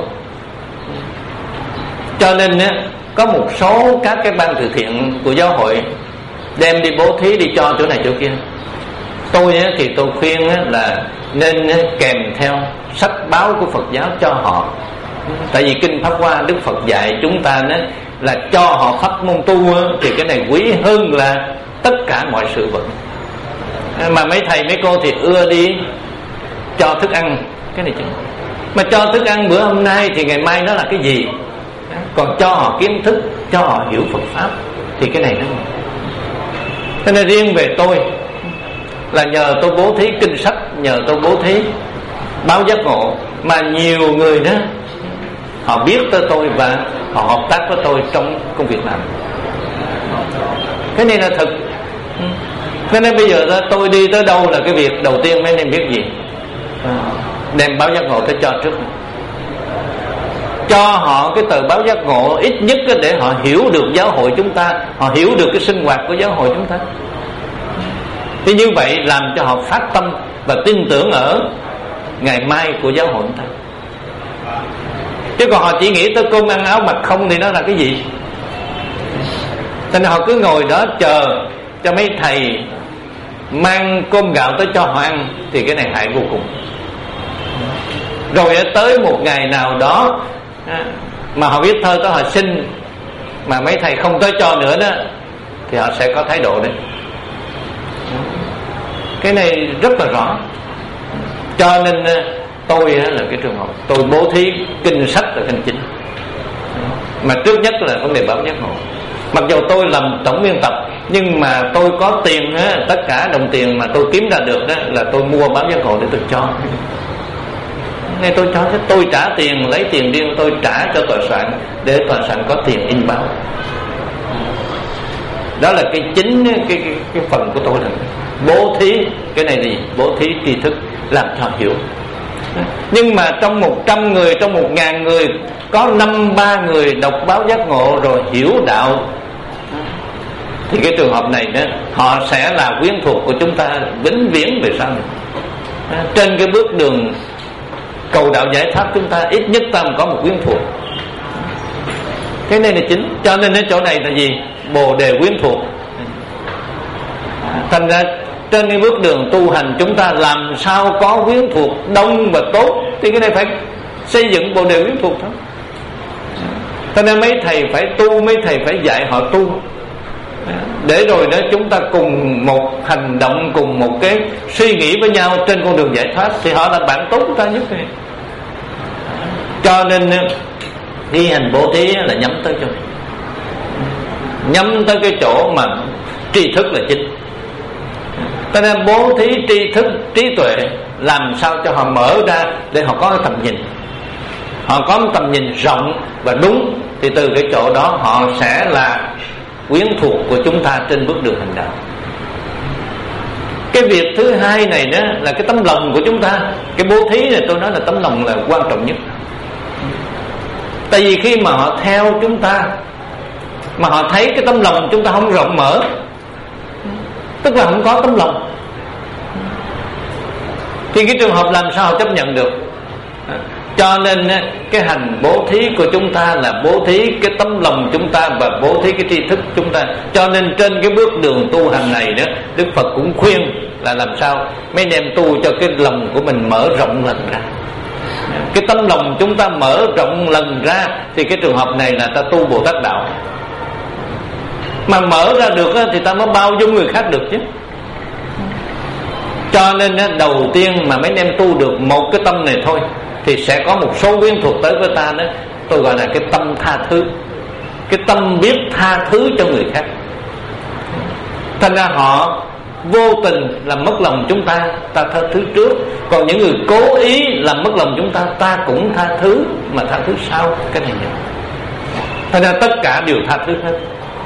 Cho nên có một số các cái ban từ thiện của giáo hội đem đi bố thí, đi cho chỗ này chỗ kia. Tôi thì tôi khuyên là nên kèm theo sách báo của Phật giáo cho họ. Tại vì Kinh Pháp Hoa Đức Phật dạy chúng ta là cho họ pháp môn tu, thì cái này quý hơn là tất cả mọi sự vật. Mà mấy thầy mấy cô thì ưa đi cho thức ăn, cái này chứ. Mà cho thức ăn bữa hôm nay thì ngày mai nó là cái gì. Còn cho họ kiến thức, cho họ hiểu Phật Pháp, thì cái này nó. Cho nên riêng về tôi là nhờ tôi bố thí kinh sách, nhờ tôi bố thí báo giác ngộ, mà nhiều người đó họ biết tới tôi và họ hợp tác với tôi trong công việc làm. Cái này là thật. Cho nên bây giờ đó, tôi đi tới đâu là cái việc đầu tiên mấy anh em biết gì? Đem báo giác ngộ tới cho trước, cho họ cái tờ báo giác ngộ ít nhất để họ hiểu được giáo hội chúng ta, họ hiểu được cái sinh hoạt của giáo hội chúng ta. Thì như vậy làm cho họ phát tâm và tin tưởng ở ngày mai của giáo hội chúng ta. Chứ còn họ chỉ nghĩ tới cơm ăn áo mặc không thì nó là cái gì? Cho nên họ cứ ngồi đó chờ cho mấy thầy mang cơm gạo tới cho họ ăn, thì cái này hại vô cùng. Rồi tới một ngày nào đó mà họ biết thơ tới họ xin, mà mấy thầy không tới cho nữa đó, thì họ sẽ có thái độ đấy. Cái này rất là rõ. Cho nên tôi là cái trường hợp tôi bố thí kinh sách là kinh chính, mà trước nhất là vấn đề báo giác ngộ. Mặc dù tôi làm tổng biên tập, nhưng mà tôi có tiền á, tất cả đồng tiền mà tôi kiếm ra được đó là tôi mua báo giác ngộ để tôi cho. Ngay tôi cho, tôi trả tiền, lấy tiền riêng tôi trả cho tòa soạn để tòa soạn có tiền in báo. Đó là cái chính cái, cái, cái phần của tôi là bố thí. Cái này là gì? Bố thí tri thức làm cho hiểu. Nhưng mà trong một trăm người, trong một ngàn người có năm ba người đọc báo giác ngộ rồi hiểu đạo, thì cái trường hợp này đó, họ sẽ là quyến thuộc của chúng ta vĩnh viễn về sau này. Trên cái bước đường cầu đạo giải thoát chúng ta ít nhất ta có một quyến thuộc. Cái này là chính. Cho nên ở chỗ này là gì? Bồ đề quyến thuộc. Thành ra trên cái bước đường tu hành chúng ta làm sao có quyến thuộc đông và tốt, thì cái này phải xây dựng bồ đề quyến thuộc thôi. Cho nên mấy thầy phải tu, mấy thầy phải dạy họ tu, để rồi đó chúng ta cùng một hành động, cùng một cái suy nghĩ với nhau trên con đường giải thoát, thì họ là bạn tốt của ta nhất này. Cho nên thi hành bố thí là nhắm tới chỗ này, nhắm tới cái chỗ mà tri thức là chính. Cho nên bố thí tri thức, trí tuệ làm sao cho họ mở ra để họ có cái tầm nhìn, họ có một tầm nhìn rộng và đúng, thì từ cái chỗ đó họ sẽ là quyến thuộc của chúng ta trên bước đường hành đạo. Cái việc thứ hai này đó là cái tấm lòng của chúng ta. Cái bố thí này tôi nói là tấm lòng là quan trọng nhất. Tại vì khi mà họ theo chúng ta mà họ thấy cái tấm lòng chúng ta không rộng mở, tức là không có tấm lòng, thì cái trường hợp làm sao họ chấp nhận được. Cho nên cái hành bố thí của chúng ta là bố thí cái tấm lòng chúng ta và bố thí cái tri thức chúng ta. Cho nên trên cái bước đường tu hành này đó, Đức Phật cũng khuyên là làm sao mấy anh em tu cho cái lòng của mình mở rộng lần ra. Cái tấm lòng chúng ta mở rộng lần ra thì cái trường hợp này là ta tu Bồ Tát đạo. Mà mở ra được thì ta mới bao dung người khác được chứ. Cho nên đầu tiên mà mấy anh em tu được một cái tâm này thôi, thì sẽ có một số quyến thuộc tới với ta đó. Tôi gọi là cái tâm tha thứ, cái tâm biết tha thứ cho người khác. Thành ra họ vô tình làm mất lòng chúng ta, ta tha thứ trước. Còn những người cố ý làm mất lòng chúng ta, ta cũng tha thứ, mà tha thứ sau. Cái này nhiều. Thành ra tất cả đều tha thứ hết.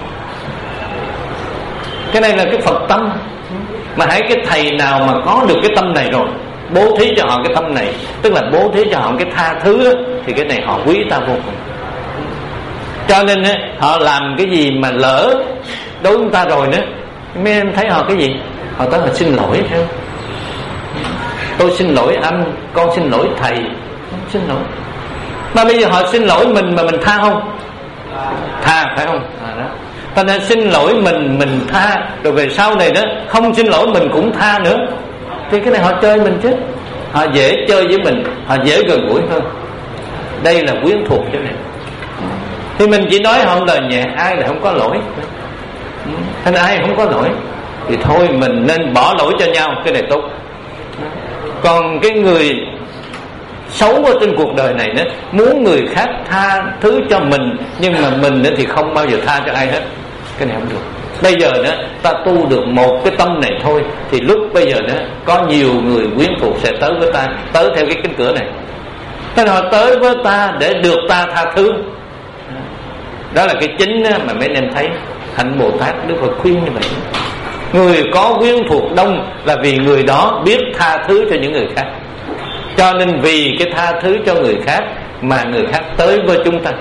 Cái này là cái Phật tâm. Mà hãy cái thầy nào mà có được cái tâm này rồi, bố thí cho họ cái tâm này, tức là bố thí cho họ cái tha thứ đó, thì cái này họ quý ta vô cùng. Cho nên á, họ làm cái gì mà lỡ đối với chúng ta rồi nữa, mấy em thấy họ cái gì, họ tới họ xin lỗi theo. Tôi xin lỗi anh, con xin lỗi thầy, xin lỗi. Mà bây giờ họ xin lỗi mình mà mình tha không? Tha phải không? À, đó. Ta nên xin lỗi mình, mình tha, rồi về sau này đó không xin lỗi mình cũng tha nữa, thì cái này họ chơi mình chứ. Họ dễ chơi với mình, họ dễ gần gũi hơn. Đây là quyến thuộc cho này. Thì mình chỉ nói họ lời nhẹ, ai là không có lỗi. Thành ai không có lỗi thì thôi mình nên bỏ lỗi cho nhau, cái này tốt. Còn cái người xấu ở trên cuộc đời này đó, muốn người khác tha thứ cho mình, nhưng mà mình đó thì không bao giờ tha cho ai hết, cái này không được. Bây giờ đó ta tu được một cái tâm này thôi, thì lúc bây giờ đó có nhiều người quyến thuộc sẽ tới với ta, tới theo cái cánh cửa này. Thế họ tới với ta để được ta tha thứ. Đó là cái chính mà mấy anh em thấy hạnh Bồ Tát Đức Phật khuyên như vậy. Người có quyến thuộc đông là vì người đó biết tha thứ cho những người khác. Cho nên vì cái tha thứ cho người khác mà người khác tới với chúng ta.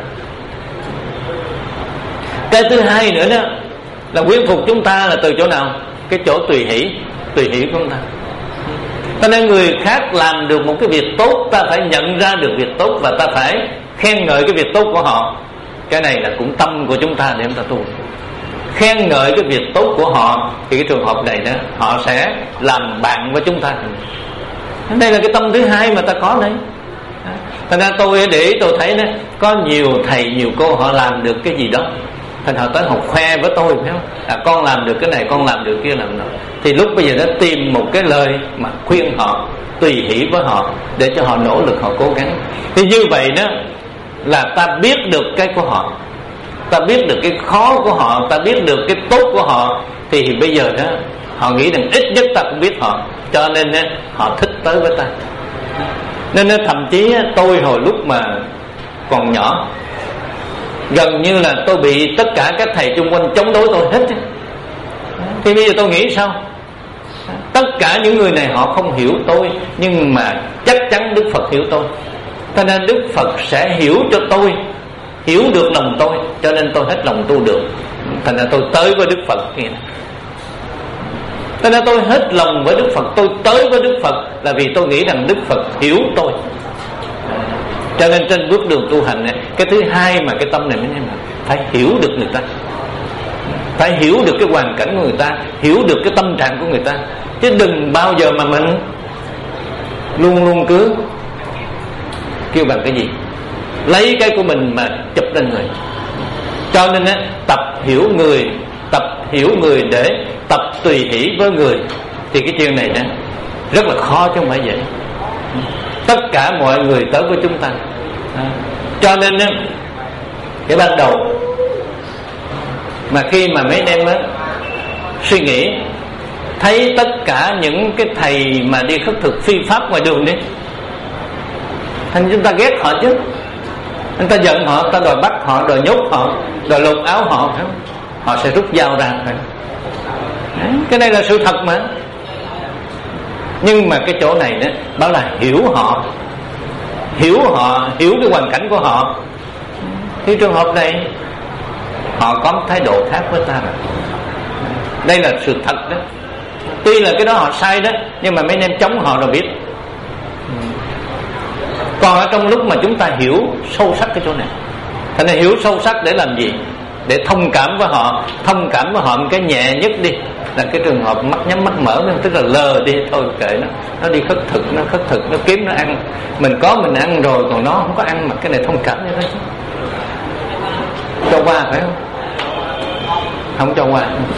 Cái thứ hai nữa đó là quyến thuộc chúng ta là từ chỗ nào? Cái chỗ tùy hỷ, tùy hỷ của chúng ta. Cho nên người khác làm được một cái việc tốt, ta phải nhận ra được việc tốt và ta phải khen ngợi cái việc tốt của họ. Cái này là cũng tâm của chúng ta để chúng ta tu. Khen ngợi cái việc tốt của họ, thì cái trường hợp này đó họ sẽ làm bạn với chúng ta. Đây là cái tâm thứ hai mà ta có đấy. Thành ra tôi để ý tôi thấy đó, có nhiều thầy nhiều cô họ làm được cái gì đó, thành họ tới họ khoe với tôi, phải không? À, con làm được cái này, con làm được kia, làm đó. Thì lúc bây giờ nó tìm một cái lời mà khuyên họ tùy hỷ với họ, để cho họ nỗ lực, họ cố gắng. Thì như vậy đó là ta biết được cái của họ, ta biết được cái khó của họ, ta biết được cái tốt của họ. Thì bây giờ đó họ nghĩ rằng ít nhất ta cũng biết họ, cho nên đó, họ thích tới với ta. Nên đó, thậm chí tôi hồi lúc mà còn nhỏ, gần như là tôi bị tất cả các thầy chung quanh chống đối tôi hết. Thì bây giờ tôi nghĩ sao? Tất cả những người này họ không hiểu tôi, nhưng mà chắc chắn Đức Phật hiểu tôi. Cho nên Đức Phật sẽ hiểu cho tôi, hiểu được lòng tôi, cho nên tôi hết lòng tu được. Thành ra tôi tới với Đức Phật kia. Cho nên tôi hết lòng với Đức Phật, tôi tới với Đức Phật là vì tôi nghĩ rằng Đức Phật hiểu tôi. Cho nên trên bước đường tu hành này, cái thứ hai mà cái tâm này mới em phải hiểu được người ta, phải hiểu được cái hoàn cảnh của người ta, hiểu được cái tâm trạng của người ta. Chứ đừng bao giờ mà mình luôn luôn cứ kêu bằng cái gì, lấy cái của mình mà chụp lên người. Cho nên á, tập hiểu người, tập hiểu người để tập tùy hỷ với người. Thì cái chuyện này đó rất là khó chứ không phải vậy. Tất cả mọi người tới với chúng ta. Cho nên á, cái ban đầu mà khi mà mấy em á suy nghĩ thấy tất cả những cái thầy mà đi khất thực phi pháp ngoài đường đi, thành chúng ta ghét họ chứ. Người ta giận họ, ta đòi bắt họ, đòi nhốt họ, đòi lột áo họ, phải không? Họ sẽ rút dao ra, phải không? Đấy, cái này là sự thật mà. Nhưng mà cái chỗ này đó bảo là hiểu họ, hiểu họ, hiểu cái hoàn cảnh của họ. Thì trường hợp này họ có thái độ khác với ta rồi. Đây là sự thật đó. Tuy là cái đó họ sai đó, nhưng mà mấy anh em chống họ rồi biết. Còn ở trong lúc mà chúng ta hiểu sâu sắc cái chỗ này, thành ra hiểu sâu sắc để làm gì? Để thông cảm với họ. Thông cảm với họ một cái nhẹ nhất đi, là cái trường hợp mắt nhắm mắt mở, tức là lờ đi thôi, kệ nó. Nó đi khất thực, nó khất thực, nó kiếm nó ăn. Mình có mình ăn rồi, còn nó không có ăn, mà cái này thông cảm như thế chứ. Cho qua phải không? Không cho qua.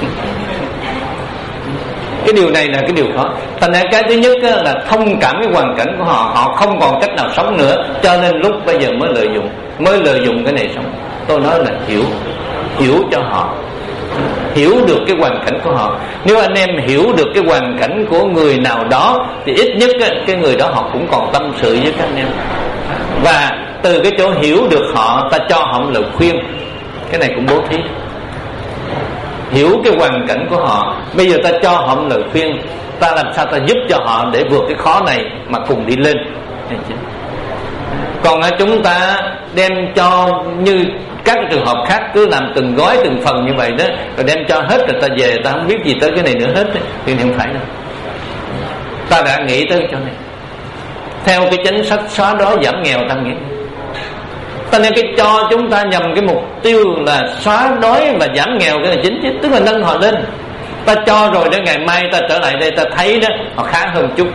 Cái điều này là cái điều khó. Thành ra cái thứ nhất là thông cảm cái hoàn cảnh của họ. Họ không còn cách nào sống nữa, cho nên lúc bây giờ mới lợi dụng, mới lợi dụng cái này sống. Tôi nói là hiểu, hiểu cho họ, hiểu được cái hoàn cảnh của họ. Nếu anh em hiểu được cái hoàn cảnh của người nào đó, thì ít nhất cái người đó họ cũng còn tâm sự với các anh em. Và từ cái chỗ hiểu được họ, ta cho họ một lời khuyên. Cái này cũng bố thí. Hiểu cái hoàn cảnh của họ, bây giờ ta cho họ một lời khuyên, ta làm sao ta giúp cho họ để vượt cái khó này mà cùng đi lên. Còn chúng ta đem cho như các trường hợp khác, cứ làm từng gói từng phần như vậy đó, rồi đem cho hết rồi ta về, ta không biết gì tới cái này nữa hết, thì không phải đâu. Ta đã nghĩ tới cái chỗ này theo cái chính sách xóa đói giảm nghèo, ta nghĩ. Ta nên cái cho chúng ta nhằm cái mục tiêu là xóa đói và giảm nghèo, cái này chính chứ, tức là nâng họ lên. Ta cho rồi đến ngày mai ta trở lại đây, ta thấy đó họ khá hơn chút.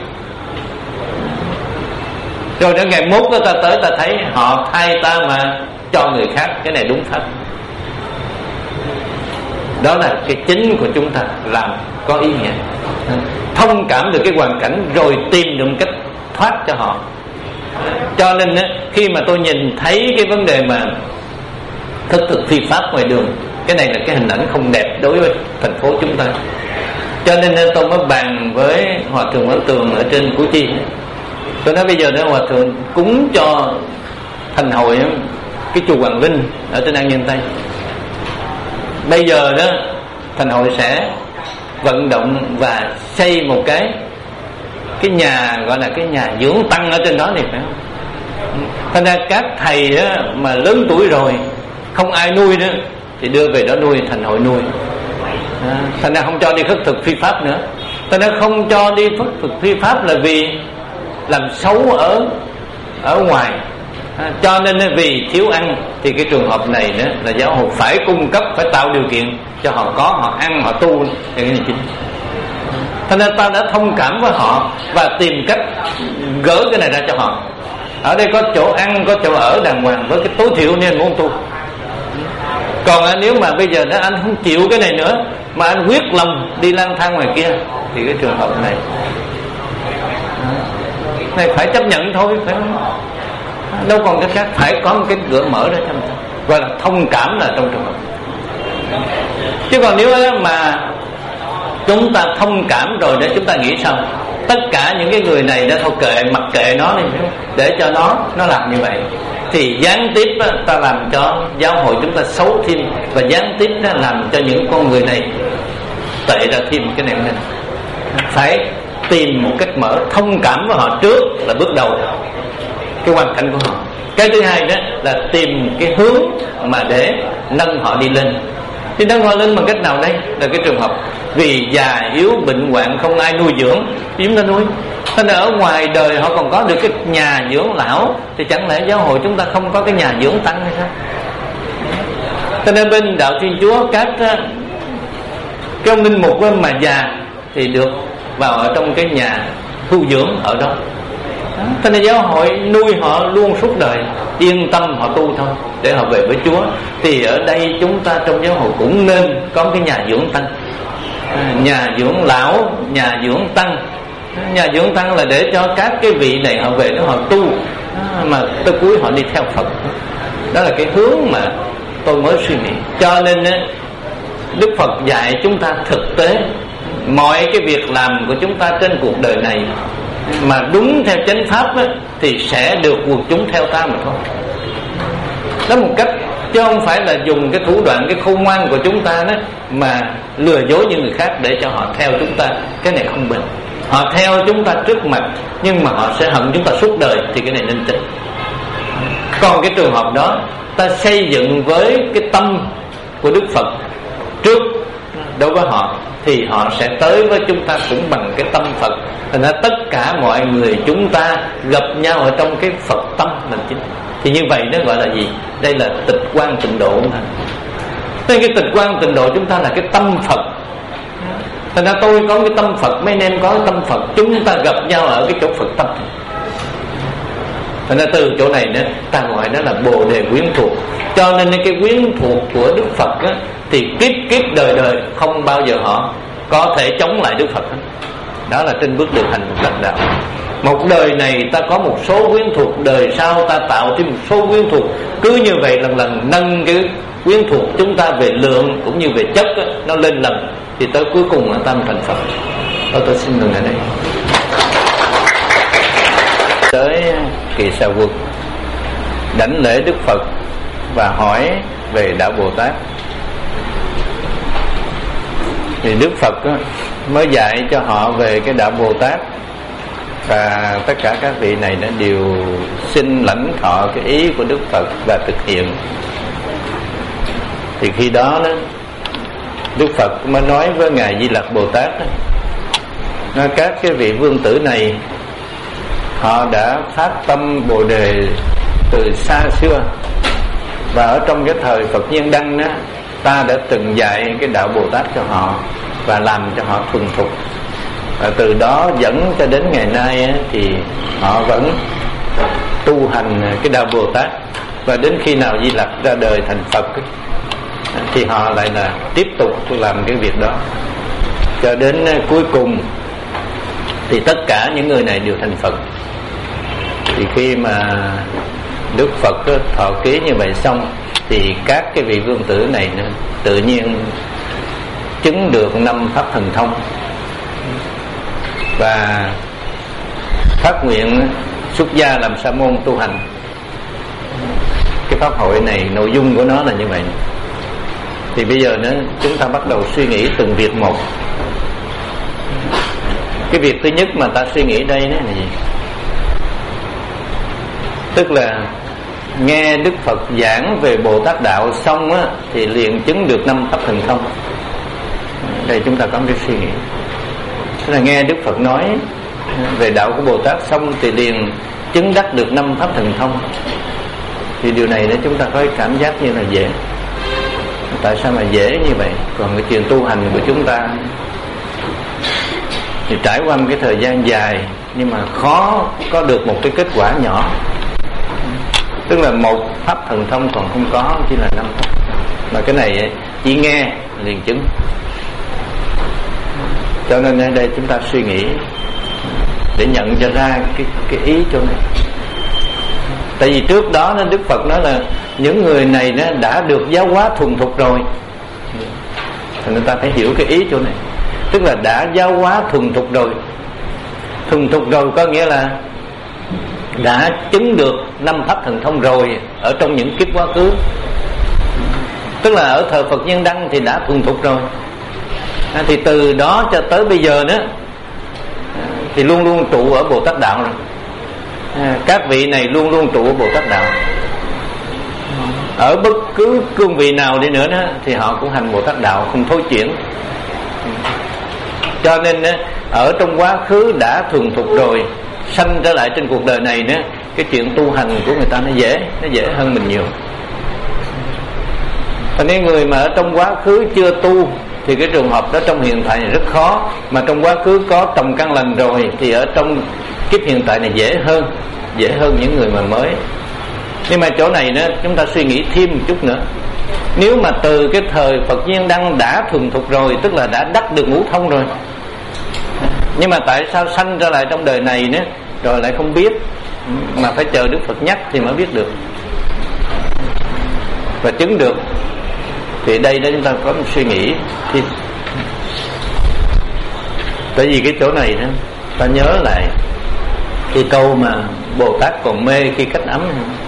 Rồi đến ngày mốt đó ta tới, ta thấy họ thay ta mà cho người khác, cái này đúng pháp. Đó là cái chính của chúng ta làm có ý nghĩa. Thông cảm được cái hoàn cảnh rồi tìm được một cách thoát cho họ. Cho nên khi mà tôi nhìn thấy cái vấn đề mà khất thực phi pháp ngoài đường, cái này là cái hình ảnh không đẹp đối với thành phố chúng ta. Cho nên tôi mới bàn với Hòa thượng Quảng Tường ở trên Củ Chi. Tôi nói bây giờ đó Hòa thượng cúng cho thành hội cái chùa Hoàng Linh ở trên An Nhân Tây. Bây giờ đó thành hội sẽ vận động và xây một cái cái nhà, gọi là cái nhà dưỡng tăng ở trên đó này, phải không? Thành ra các thầy đó, mà lớn tuổi rồi không ai nuôi nữa thì đưa về đó nuôi, thành hội nuôi. À, thành ra không cho đi khất thực phi pháp nữa. Thành ra không cho đi khất thực phi pháp là vì làm xấu ở ở ngoài. À, cho nên vì thiếu ăn thì cái trường hợp này nữa là giáo hội phải cung cấp, phải tạo điều kiện cho họ có, họ ăn, họ tu, thì cái này chính. Thành ra ta đã thông cảm với họ và tìm cách gỡ cái này ra cho họ. Ở đây có chỗ ăn, có chỗ ở đàng hoàng với cái tối thiểu nên muốn tu. Còn nếu mà bây giờ đó anh không chịu cái này nữa, mà anh quyết lòng đi lang thang ngoài kia, thì cái trường hợp này này phải chấp nhận thôi, phải không? Đâu còn cái khác, phải có một cái cửa mở ra cho người ta, gọi là thông cảm là trong trường hợp. Chứ còn nếu mà chúng ta thông cảm rồi để chúng ta nghĩ sao? Tất cả những cái người này đã thôi kệ, mặc kệ nó đi, để cho nó nó làm như vậy, thì gián tiếp đó, ta làm cho giáo hội chúng ta xấu thêm, và gián tiếp đó, làm cho những con người này tệ ra thêm cái này này. Phải tìm một cách mở, thông cảm với họ trước là bước đầu cái hoàn cảnh của họ. Cái thứ hai đó là tìm cái hướng mà để nâng họ đi lên. Thì nâng họ lên bằng cách nào đây? Là cái trường hợp vì già yếu bệnh hoạn không ai nuôi dưỡng thì chúng ta nuôi. Thế nên ở ngoài đời họ còn có được cái nhà dưỡng lão, thì chẳng lẽ giáo hội chúng ta không có cái nhà dưỡng tăng hay sao? Thế nên bên đạo Thiên Chúa các cái ông linh mục mà già thì được vào ở trong cái nhà thu dưỡng ở đó. Thế nên giáo hội nuôi họ luôn suốt đời, yên tâm họ tu thôi để họ về với Chúa. Thì ở đây chúng ta trong giáo hội cũng nên có cái nhà dưỡng tăng, nhà dưỡng lão, nhà dưỡng tăng. Nhà dưỡng tăng là để cho các cái vị này họ về đó họ tu, mà tới cuối họ đi theo Phật. Đó là cái hướng mà tôi mới suy nghĩ. Cho nên Đức Phật dạy chúng ta thực tế, mọi cái việc làm của chúng ta trên cuộc đời này mà đúng theo chánh pháp á, thì sẽ được quần chúng theo ta mà thôi. Đó một cách, chứ không phải là dùng cái thủ đoạn, cái khôn ngoan của chúng ta đó mà lừa dối những người khác để cho họ theo chúng ta. Cái này không bình. Họ theo chúng ta trước mặt nhưng mà họ sẽ hận chúng ta suốt đời, thì cái này nên tránh. Còn cái trường hợp đó ta xây dựng với cái tâm của Đức Phật trước đối với họ, thì họ sẽ tới với chúng ta cũng bằng cái tâm Phật. Thành ra tất cả mọi người chúng ta gặp nhau ở trong cái Phật tâm là chính. Thì như vậy nó gọi là gì? Đây là tịch quan tịnh độ. Nên cái tịch quan tịnh độ chúng ta là cái tâm Phật. Thành ra tôi có cái tâm Phật, mấy anh em có cái tâm Phật, chúng ta gặp nhau ở cái chỗ Phật tâm. Thành ra từ chỗ này nữa ta gọi nó là Bồ Đề quyến thuộc. Cho nên cái quyến thuộc của Đức Phật á, thì kiếp kiếp đời đời không bao giờ họ có thể chống lại Đức Phật. Đó là trên bước đường hành của lãnh đạo. Một đời này ta có một số quyến thuộc, đời sau ta tạo thêm một số quyến thuộc. Cứ như vậy lần lần nâng cái quyến thuộc chúng ta về lượng cũng như về chất á, nó lên lần, thì tới cuối cùng là ta thành Phật. Đó, tôi xin ngừng ở đây. Tới Kỳ Xà Quân đảnh lễ Đức Phật và hỏi về đạo Bồ Tát. Thì Đức Phật á, mới dạy cho họ về cái đạo Bồ Tát, và tất cả các vị này đã đều xin lãnh thọ cái ý của Đức Phật và thực hiện. Thì khi đó, đó Đức Phật mới nói với Ngài Di Lặc Bồ Tát đó, nói các cái vị vương tử này họ đã phát tâm Bồ Đề từ xa xưa, và ở trong cái thời Phật Nhiên Đăng đó, ta đã từng dạy cái đạo Bồ Tát cho họ và làm cho họ thuần thục, và từ đó dẫn cho đến ngày nay á, thì họ vẫn tu hành cái đạo Bồ Tát. Và đến khi nào Di Lặc ra đời thành Phật ấy, thì họ lại là tiếp tục làm cái việc đó cho đến cuối cùng, thì tất cả những người này đều thành Phật. Thì khi mà Đức Phật thọ ký như vậy xong, thì các cái vị vương tử này nữa, tự nhiên chứng được năm pháp thần thông và phát nguyện xuất gia làm sa môn tu hành. Cái pháp hội này nội dung của nó là như vậy. Thì bây giờ nữa chúng ta bắt đầu suy nghĩ từng việc một. Cái việc thứ nhất mà ta suy nghĩ đây là gì? Tức là nghe Đức Phật giảng về Bồ Tát đạo xong á, thì liền chứng được năm pháp thần thông. Đây chúng ta có một cái suy nghĩ. Tức là nghe Đức Phật nói về đạo của Bồ Tát xong thì liền chứng đắc được năm pháp thần thông. Thì điều này để chúng ta có cái cảm giác như là dễ. Tại sao mà dễ như vậy? Còn cái chuyện tu hành của chúng ta thì trải qua một cái thời gian dài nhưng mà khó có được một cái kết quả nhỏ. Tức là một pháp thần thông còn không có, chỉ là năm pháp. Mà cái này chỉ nghe liền chứng. Cho nên ở đây chúng ta suy nghĩ để nhận cho ra cái, cái ý chỗ này. Tại vì trước đó nó Đức Phật nói là những người này nó đã được giáo hóa thuần thục rồi, thì người ta phải hiểu cái ý chỗ này. Tức là đã giáo hóa thuần thục rồi. Thuần thục rồi có nghĩa là đã chứng được năm pháp thần thông rồi ở trong những kiếp quá khứ. Tức là ở thời Phật Nhân Đăng thì đã thuần thục rồi, à, thì từ đó cho tới bây giờ nữa thì luôn luôn trụ ở Bồ Tát Đạo rồi. à, Các vị này luôn luôn trụ ở Bồ Tát Đạo. Ở bất cứ cương vị nào đi nữa đó, thì họ cũng hành Bồ Tát Đạo, không thối chuyển. Cho nên ở trong quá khứ đã thuần thục rồi, sanh trở lại trên cuộc đời này nữa, cái chuyện tu hành của người ta nó dễ, nó dễ hơn mình nhiều. Còn những người mà ở trong quá khứ chưa tu thì cái trường hợp đó trong hiện tại này rất khó. Mà trong quá khứ có trồng căn lành rồi thì ở trong kiếp hiện tại này dễ hơn, dễ hơn những người mà mới. Nhưng mà chỗ này đó, chúng ta suy nghĩ thêm một chút nữa. Nếu mà từ cái thời Phật Nhiên Đăng đã thuần thục rồi, tức là đã đắc được ngũ thông rồi, nhưng mà tại sao sanh ra lại trong đời này nữa rồi lại không biết, mà phải chờ Đức Phật nhắc thì mới biết được và chứng được? Thì đây đó chúng ta có một suy nghĩ thì, tại vì cái chỗ này đó ta nhớ lại cái câu mà Bồ Tát còn mê khi cách ấm.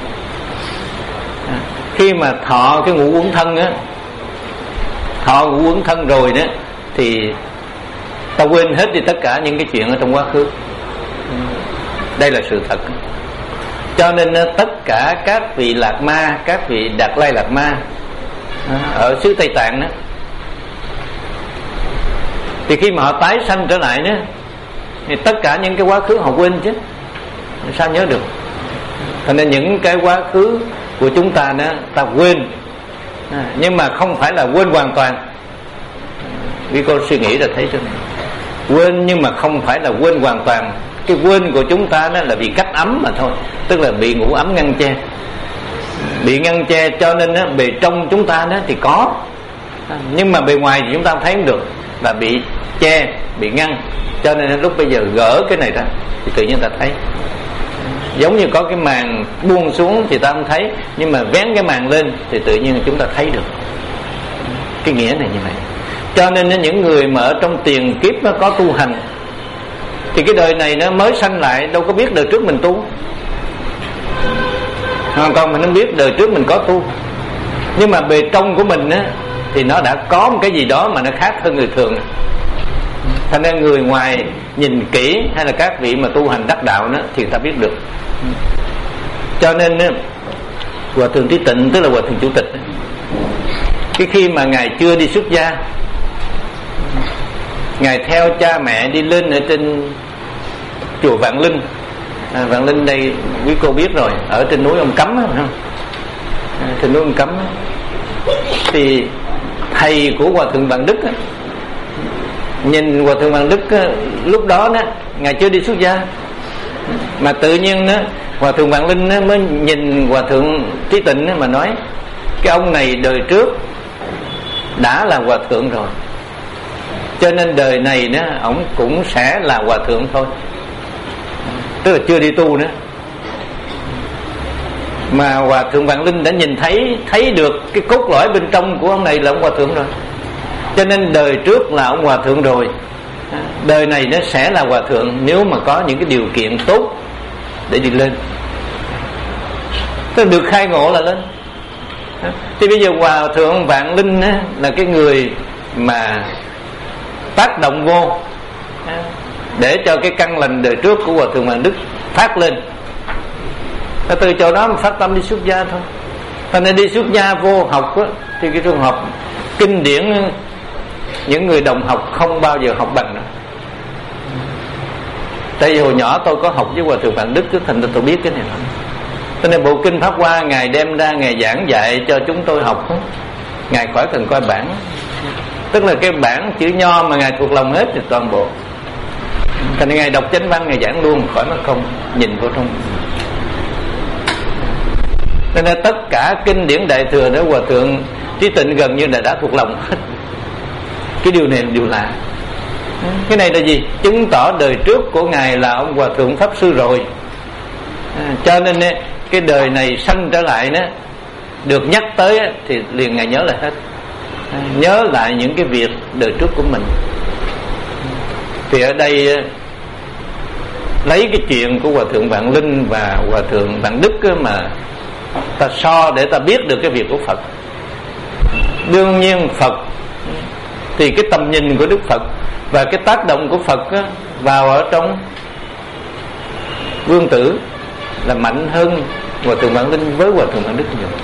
Khi mà thọ cái ngũ uẩn thân á, thọ ngũ uẩn thân rồi đó, thì ta quên hết đi tất cả những cái chuyện ở trong quá khứ. Đây là sự thật. Cho nên tất cả các vị Lạc Ma, các vị Đạt Lai Lạc Ma ở xứ Tây Tạng đó, thì khi mà họ tái sanh trở lại đó, thì tất cả những cái quá khứ họ quên chứ sao nhớ được. Cho nên những cái quá khứ của chúng ta đó ta quên, à, nhưng mà không phải là quên hoàn toàn. Vì cô suy nghĩ là thấy cho này, quên nhưng mà không phải là quên hoàn toàn. Cái quên của chúng ta đó là bị cách ấm mà thôi, tức là bị ngũ ấm ngăn che, bị ngăn che. Cho nên đó, bề trong chúng ta đó thì có, nhưng mà bề ngoài thì chúng ta không thấy được, là bị che, bị ngăn. Cho nên lúc bây giờ gỡ cái này ra thì tự nhiên ta thấy. Giống như có cái màn buông xuống thì ta không thấy, nhưng mà vén cái màn lên thì tự nhiên chúng ta thấy được. Cái nghĩa này như vậy. Cho nên những người mà ở trong tiền kiếp nó có tu hành thì cái đời này nó mới sanh lại đâu có biết đời trước mình tu. Hoàn toàn mình không biết đời trước mình có tu, nhưng mà bề trong của mình á thì nó đã có một cái gì đó mà nó khác hơn người thường. Thành ra người ngoài nhìn kỹ, hay là các vị mà tu hành đắc đạo đó, thì ta biết được. Cho nên Hòa Thượng Trí Tịnh, tức là Hòa Thượng Chủ tịch, cái khi mà ngài chưa đi xuất gia, ngài theo cha mẹ đi lên ở trên chùa Vạn Linh. à, Vạn Linh đây quý cô biết rồi, ở trên núi Ông Cấm đó, phải không? À, trên núi Ông Cấm đó. Thì thầy của Hòa Thượng Vạn Đức đó, nhìn Hòa Thượng Vạn Đức đó, lúc đó đó ngài chưa đi xuất gia, mà tự nhiên đó Hòa Thượng Vạn Linh đó, mới nhìn Hòa Thượng Trí Tịnh đó, mà nói cái ông này đời trước đã là hòa thượng rồi, cho nên đời này đó ổng cũng sẽ là hòa thượng thôi, tức là chưa đi tu nữa. Mà Hòa Thượng Vạn Linh đã nhìn thấy thấy được cái cốt lõi bên trong của ông này là ông hòa thượng rồi, cho nên đời trước là ông hòa thượng rồi, đời này nó sẽ là hòa thượng nếu mà có những cái điều kiện tốt để đi lên, tức là được khai ngộ là lên. Thì bây giờ Hòa Thượng Vạn Linh á, là cái người mà tác động vô để cho cái căn lành đời trước của Hòa Thượng Vạn Đức phát lên. Từ chỗ đó mà phát tâm đi xuất gia thôi. Cho nên đi xuất gia vô học á, thì cái trường hợp kinh điển những người đồng học không bao giờ học bằng nữa. Tại vì hồi nhỏ tôi có học với Hòa Thượng Vạn Đức, thành ra tôi biết cái này. Cho nên bộ kinh Pháp Hoa ngài đem ra, ngài giảng dạy cho chúng tôi học, ngài khỏi cần coi bản, tức là cái bản chữ nho mà ngài thuộc lòng hết thì toàn bộ. Thành ra ngài đọc chánh văn ngài giảng luôn, khỏi nó không nhìn vô trong. Cho nên tất cả kinh điển đại thừa đó Hòa Thượng Trí Tịnh gần như là đã thuộc lòng hết. Cái điều này là điều lạ. Cái này là gì? Chứng tỏ đời trước của Ngài là ông Hòa Thượng Pháp Sư rồi. à, Cho nên cái đời này sanh trở lại đó, được nhắc tới thì liền Ngài nhớ lại hết, à, nhớ lại những cái việc đời trước của mình. Thì ở đây lấy cái chuyện của Hòa Thượng Vạn Linh và Hòa Thượng Vạn Đức mà ta so để ta biết được cái việc của Phật. Đương nhiên Phật thì cái tầm nhìn của Đức Phật và cái tác động của Phật vào ở trong Vương Tử là mạnh hơn Hòa Thượng Vạn Linh với Hòa Thượng Vạn Đức nhiều,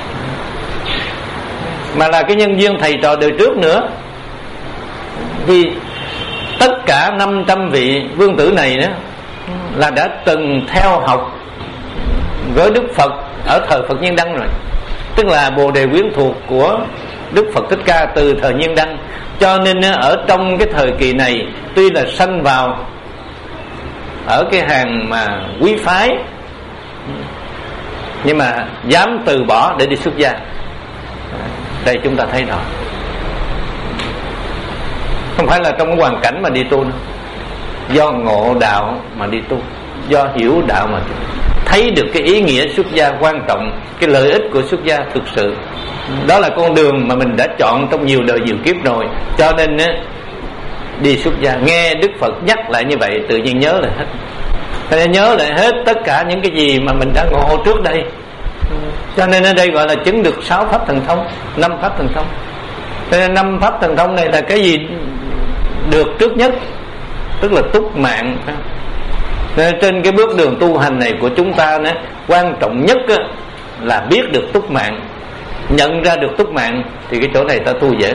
mà là cái nhân duyên thầy trò đời trước nữa. Vì tất cả năm trăm vị Vương Tử này đó là đã từng theo học với Đức Phật ở thời Phật Nhiên Đăng rồi, tức là Bồ Đề quyến thuộc của Đức Phật Thích Ca từ thời Nhiên Đăng. Cho nên ở trong cái thời kỳ này, tuy là sanh vào ở cái hàng mà quý phái, nhưng mà dám từ bỏ để đi xuất gia. Đây chúng ta thấy rõ, không phải là trong cái hoàn cảnh mà đi tu nữa, do ngộ đạo mà đi tu, do hiểu đạo mà tu, thấy được cái ý nghĩa xuất gia quan trọng, cái lợi ích của xuất gia thực sự. Đó là con đường mà mình đã chọn trong nhiều đời nhiều kiếp rồi. Cho nên á, đi xuất gia, nghe Đức Phật nhắc lại như vậy, tự nhiên nhớ lại hết. Phải nhớ lại hết tất cả những cái gì mà mình đã ngộ trước đây. Cho nên ở đây gọi là chứng được sáu pháp thần thông, năm pháp thần thông. Cho nên năm pháp thần thông này là cái gì được trước nhất, tức là túc mạng. Nên trên cái bước đường tu hành này của chúng ta đó, quan trọng nhất á, là biết được túc mạng, nhận ra được túc mạng, thì cái chỗ này ta tu dễ.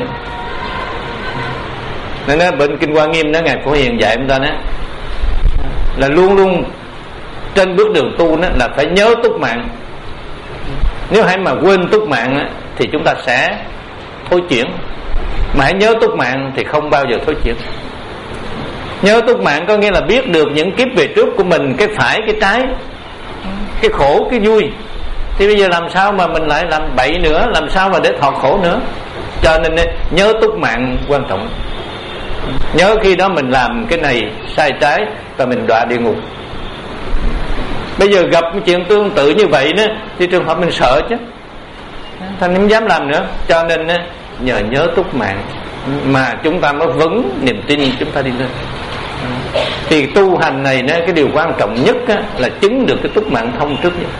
Nên đó, bên Kinh Hoa Nghiêm đó, Ngài Phổ Hiền dạy chúng ta đó, là luôn luôn trên bước đường tu đó, là phải nhớ túc mạng. Nếu hãy mà quên túc mạng á, thì chúng ta sẽ thối chuyển. Mà hãy nhớ túc mạng thì không bao giờ thối chuyển. Nhớ túc mạng có nghĩa là biết được những kiếp về trước của mình, cái phải, cái trái, cái khổ, cái vui. Thì bây giờ làm sao mà mình lại làm bậy nữa, làm sao mà để thọ khổ nữa. Cho nên nhớ túc mạng quan trọng. Nhớ khi đó mình làm cái này sai trái và mình đọa địa ngục. Bây giờ gặp cái chuyện tương tự như vậy đó, thì trường hợp mình sợ chứ, thành không dám làm nữa. Cho nên nhờ nhớ túc mạng mà chúng ta mới vững niềm tin, chúng ta đi lên. Thì tu hành này đó, cái điều quan trọng nhất á, là chứng được cái túc mạng thông trước nhất.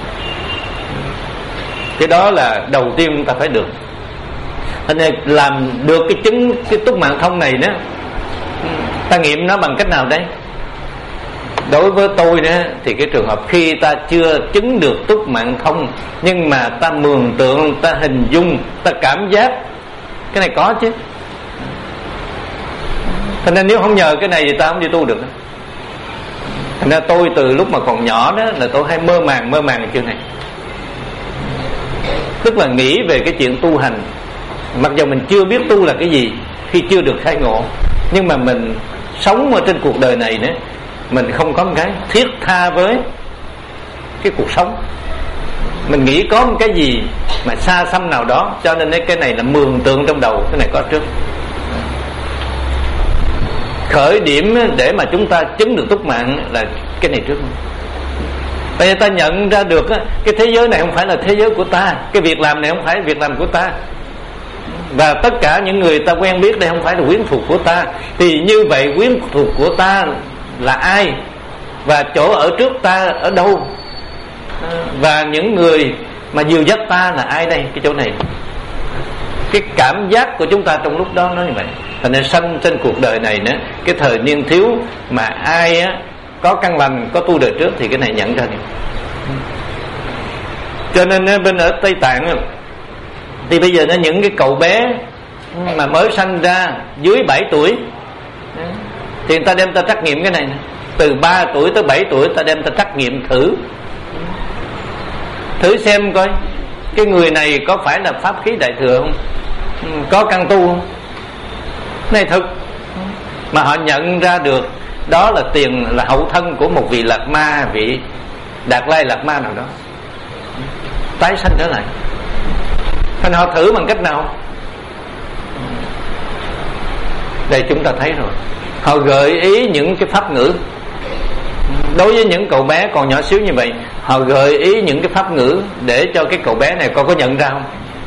Cái đó là đầu tiên chúng ta phải được. Thành ra làm được cái chứng cái túc mạng thông này đó, ta nghiệm nó bằng cách nào đấy? Đối với tôi đó, thì cái trường hợp khi ta chưa chứng được túc mạng thông, nhưng mà ta mường tượng, ta hình dung, ta cảm giác, cái này có chứ. Thành nên nếu không nhờ cái này thì ta không đi tu được. Thành ra tôi từ lúc mà còn nhỏ đó là tôi hay mơ màng mơ màng cái chuyện này, tức là nghĩ về cái chuyện tu hành. Mặc dù mình chưa biết tu là cái gì khi chưa được khai ngộ, nhưng mà mình sống ở trên cuộc đời này nữa, mình không có một cái thiết tha với cái cuộc sống. Mình nghĩ có một cái gì mà xa xăm nào đó, cho nên cái này là mường tượng trong đầu, cái này có trước. Khởi điểm để mà chúng ta chứng được túc mạng là cái này trước. Bây giờ ta nhận ra được cái thế giới này không phải là thế giới của ta, cái việc làm này không phải việc làm của ta, và tất cả những người ta quen biết đây không phải là quyến thuộc của ta. Thì như vậy quyến thuộc của ta là ai, và chỗ ở trước ta ở đâu, và những người mà dìu dắt ta là ai đây? Cái chỗ này, cái cảm giác của chúng ta trong lúc đó nó như vậy. Thành nên sanh trên cuộc đời này nữa, cái thời niên thiếu mà ai á có căn lành, có tu đời trước thì cái này nhận ra được. Cho nên bên ở Tây Tạng thì bây giờ nó những cái cậu bé mà mới sanh ra dưới bảy tuổi thì người ta đem ta trắc nghiệm cái này. Từ ba tuổi tới bảy tuổi ta đem ta trắc nghiệm thử Thử xem coi cái người này có phải là pháp khí đại thừa không, có căn tu không. Này thực mà họ nhận ra được đó là tiền, là hậu thân của một vị Lạt Ma, vị Đạt Lai Lạt Ma nào đó tái sanh trở lại. Thành họ thử bằng cách nào? Đây chúng ta thấy rồi, họ gợi ý những cái pháp ngữ. Đối với những cậu bé còn nhỏ xíu như vậy, họ gợi ý những cái pháp ngữ để cho cái cậu bé này coi có nhận ra không.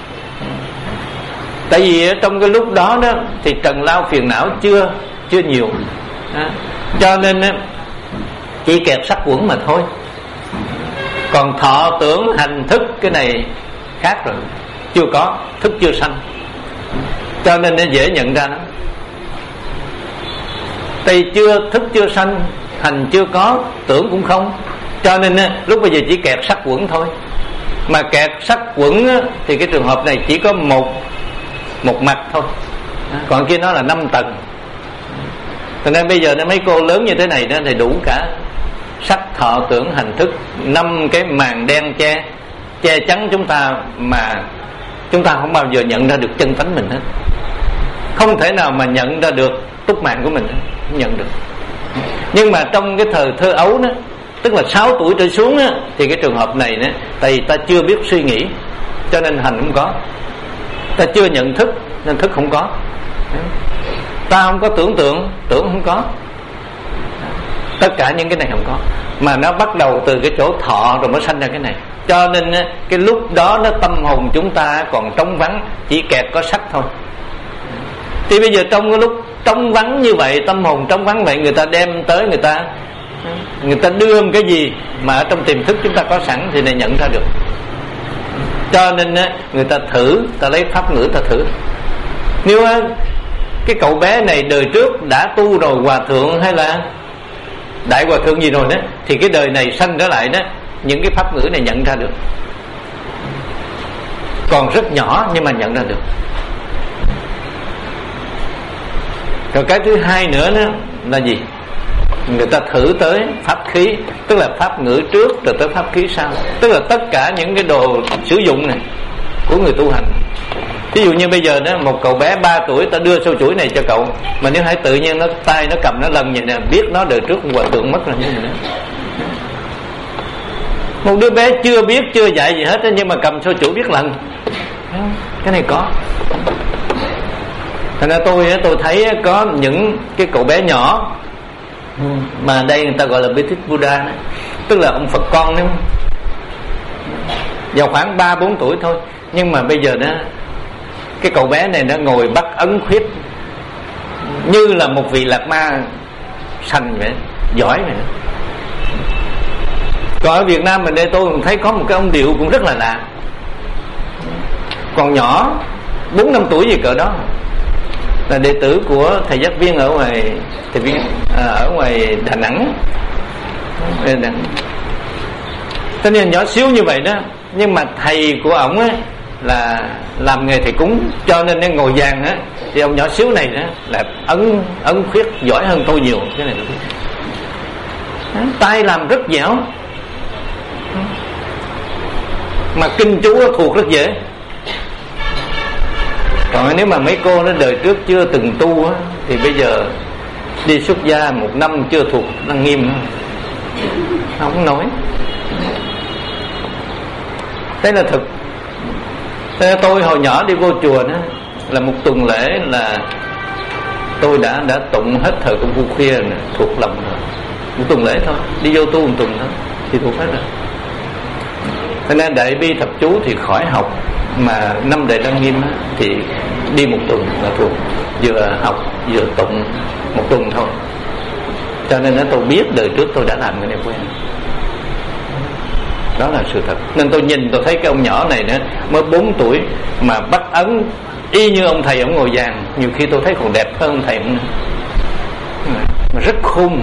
Tại vì trong cái lúc đó đó thì trần lao phiền não chưa chưa nhiều, à, cho nên chỉ kẹt sắc quẩn mà thôi. Còn thọ tưởng hành thức cái này khác rồi, chưa có, thức chưa sanh, cho nên nó dễ nhận ra lắm. Tại chưa thức chưa sanh, hành chưa có, tưởng cũng không, cho nên lúc bây giờ chỉ kẹt sắc quẩn thôi. Mà kẹt sắc quẩn thì cái trường hợp này chỉ có một một mặt thôi, còn kia nó là năm tầng. Cho nên bây giờ nó mấy cô lớn như thế này đó thì đủ cả sắc thọ tưởng hành thức, năm cái màn đen che che chắn chúng ta, mà chúng ta không bao giờ nhận ra được chân tánh mình hết. Không thể nào mà nhận ra được túc mạng của mình hết, không nhận được. Nhưng mà trong cái thời thơ ấu đó, tức là sáu tuổi trở xuống đó, thì cái trường hợp này đó, tại vì ta chưa biết suy nghĩ cho nên hành không có, ta chưa nhận thức nên thức không có, ta không có tưởng tượng, tưởng không có, tất cả những cái này không có. Mà nó bắt đầu từ cái chỗ thọ rồi mới sanh ra cái này. Cho nên cái lúc đó nó tâm hồn chúng ta còn trống vắng, chỉ kẹt có sắc thôi. Thì bây giờ trong cái lúc trống vắng như vậy, tâm hồn trống vắng vậy, người ta đem tới, người ta người ta đưa một cái gì mà ở trong tiềm thức chúng ta có sẵn thì này nhận ra được. Cho nên người ta thử, ta lấy pháp ngữ ta thử. Nếu cái cậu bé này đời trước đã tu rồi, hòa thượng hay là đại hòa thượng gì rồi đó, thì cái đời này sanh trở lại đó, những cái pháp ngữ này nhận ra được. Còn rất nhỏ nhưng mà nhận ra được. Rồi cái thứ hai nữa đó là gì? Người ta thử tới pháp khí, tức là pháp ngữ trước rồi tới pháp khí sau, tức là tất cả những cái đồ sử dụng này của người tu hành. Ví dụ như bây giờ đó, một cậu bé ba tuổi ta đưa sâu chuỗi này cho cậu, mà nếu hãy tự nhiên nó tay nó cầm nó lần vậy nè, biết nó đời trước hòa thượng mất rồi như vậy đó. Một đứa bé chưa biết, chưa dạy gì hết nhưng mà cầm sâu chuỗi biết lần, cái này có. Thành ra tôi tôi thấy có những cái cậu bé nhỏ mà đây người ta gọi là Bi Thích Buddha đó, tức là ông Phật con đấy, vào khoảng ba bốn tuổi thôi, nhưng mà bây giờ đó cái cậu bé này nó ngồi bắt ấn khuyết như là một vị lạc ma sành vậy, giỏi vậy. Còn ở Việt Nam mình đây tôi cũng thấy có một cái ông điệu cũng rất là lạ, còn nhỏ bốn năm tuổi gì cỡ đó, là đệ tử của thầy Giác Viên ở ngoài thầy Viên à, ở ngoài Đà Nẵng. Đà Nẵng. Cho nên nhỏ xíu như vậy đó, nhưng mà thầy của ổng á là làm nghề thầy cúng, cho nên nó ngồi vàng á, thì ông nhỏ xíu này đó là ấn ấn khuyết giỏi hơn tôi nhiều. Cái này đó, tay làm rất dẻo, mà kinh chú thuộc rất dễ. Còn nếu mà mấy cô nó đời trước chưa từng tu á, thì bây giờ đi xuất gia một năm chưa thuộc Lăng Nghiêm, không nói. Thế là thực. Thế tôi hồi nhỏ đi vô chùa đó, là một tuần lễ là tôi đã đã tụng hết thời công phu khuya rồi, thuộc lòng rồi. Một tuần lễ thôi, đi vô tu một tuần thôi thì thuộc hết rồi. Thế nên đại bi thập chú thì khỏi học, mà năm đại Lăng Nghiêm thì đi một tuần là thuộc, vừa học vừa tụng một tuần thôi. Cho nên tôi biết đời trước tôi đã làm cái này quen, đó là sự thật. Nên tôi nhìn tôi thấy cái ông nhỏ này nữa mới bốn tuổi mà bắt ấn y như ông thầy ông ngồi vàng, nhiều khi tôi thấy còn đẹp hơn ông thầy ông nữa, mà rất khôn.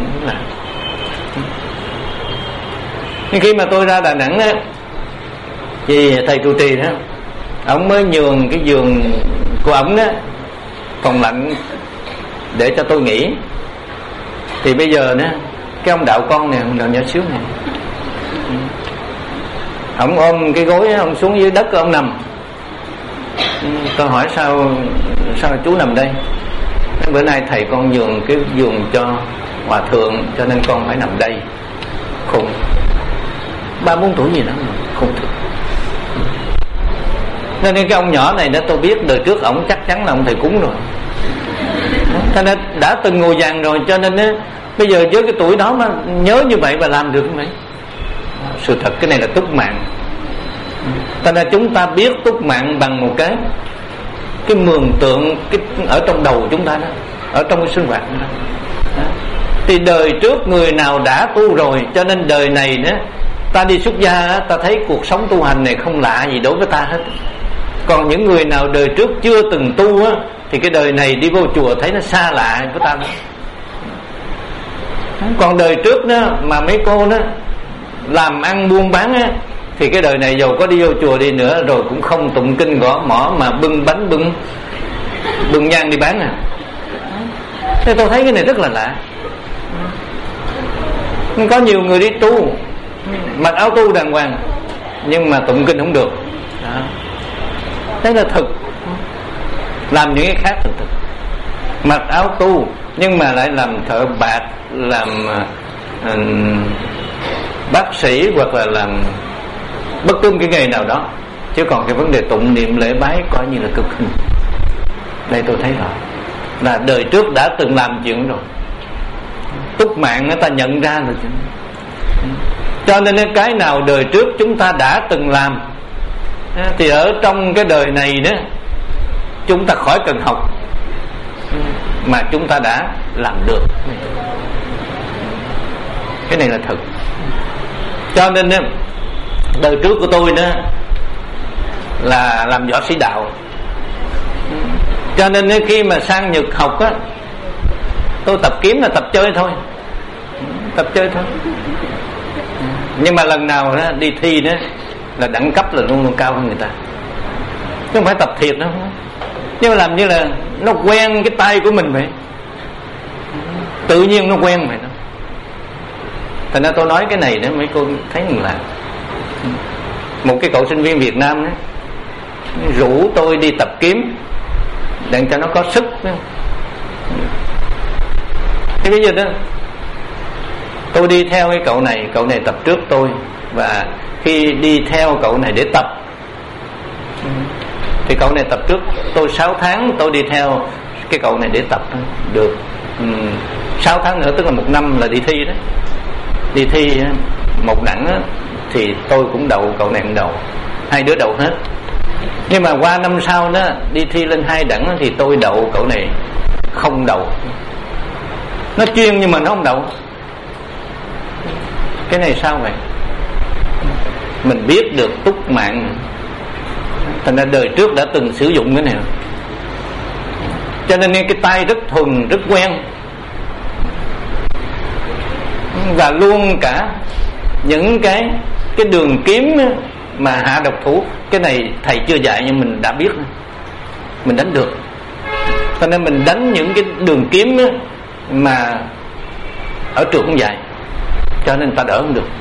Nhưng khi mà tôi ra Đà Nẵng á, thì thầy trụ trì đó, ông mới nhường cái giường của ông đó phòng lạnh để cho tôi nghỉ. Thì bây giờ đó cái ông đạo con này, ông đạo nhỏ xíu này, ông ôm cái gối, ông xuống dưới đất ông nằm. Tôi hỏi sao sao chú nằm đây? Bữa nay thầy con nhường cái giường cho hòa thượng, cho nên con phải nằm đây. Khùng, ba bốn tuổi gì đó mà khùng thực. Nên cái ông nhỏ này đó tôi biết đời trước ổng chắc chắn là ông thầy cúng rồi. Cho nên đã từng ngồi vàng rồi, cho nên á, bây giờ với cái tuổi đó mà nhớ như vậy và làm được không vậy? Sự thật cái này là túc mạng. Cho nên chúng ta biết túc mạng bằng một cái cái mường tượng cái ở trong đầu chúng ta đó, ở trong cái sinh hoạt đó. Đó. Thì đời trước người nào đã tu rồi, cho nên đời này đó ta đi xuất gia, ta thấy cuộc sống tu hành này không lạ gì đối với ta hết. Còn những người nào đời trước chưa từng tu á, thì cái đời này đi vô chùa thấy nó xa lạ với ta đó. Còn đời trước đó mà mấy cô đó làm ăn buôn bán á, thì cái đời này dầu có đi vô chùa đi nữa rồi cũng không tụng kinh gõ mõ mà bưng bánh bưng bưng nhang đi bán à. Thế tôi thấy cái này rất là lạ. Có nhiều người đi tu mặc áo tu đàng hoàng nhưng mà tụng kinh không được đó. Thế là thực. Làm những cái khác thực thực mặc áo tu nhưng mà lại làm thợ bạc, làm uh, bác sĩ hoặc là làm bất cứ cái nghề nào đó. Chứ còn cái vấn đề tụng niệm lễ bái coi như là cực hình. Đây tôi thấy rồi, là đời trước đã từng làm chuyện rồi. Túc mạng người ta nhận ra rồi. Cho nên cái nào đời trước chúng ta đã từng làm thì ở trong cái đời này đó chúng ta khỏi cần học, mà chúng ta đã làm được. Cái này là thật. Cho nên đời trước của tôi đó là làm võ sĩ đạo, cho nên khi mà sang Nhật học á, tôi tập kiếm là tập chơi thôi, tập chơi thôi. Nhưng mà lần nào đó đi thi đó là đẳng cấp là luôn luôn cao hơn người ta, chứ không phải tập thiệt đâu. Nhưng mà làm như là nó quen cái tay của mình vậy, tự nhiên nó quen vậy đó. Thành ra tôi nói cái này đó mấy cô thấy mình làm. Một cái cậu sinh viên Việt Nam đó rủ tôi đi tập kiếm để cho nó có sức đó. Thế bây giờ đó tôi đi theo cái cậu này, cậu này tập trước tôi, và khi đi theo cậu này để tập thì cậu này tập trước tôi sáu tháng, tôi đi theo cái cậu này để tập được sáu tháng nữa, tức là một năm là đi thi đó. Đi thi một đẳng á, thì tôi cũng đậu, cậu này cũng đậu, hai đứa đậu hết. Nhưng mà qua năm sau đó đi thi lên hai đẳng á, thì tôi đậu, cậu này không đậu. Nó chuyên nhưng mà nó không đậu. Cái này sao vậy? Mình biết được túc mạng, thành ra đời trước đã từng sử dụng cái này, cho nên cái tay rất thuần, rất quen. Và luôn cả những cái cái đường kiếm mà hạ độc thủ, cái này thầy chưa dạy nhưng mình đã biết, mình đánh được. Cho nên mình đánh những cái đường kiếm mà ở trường không dạy, cho nên ta đỡ không được.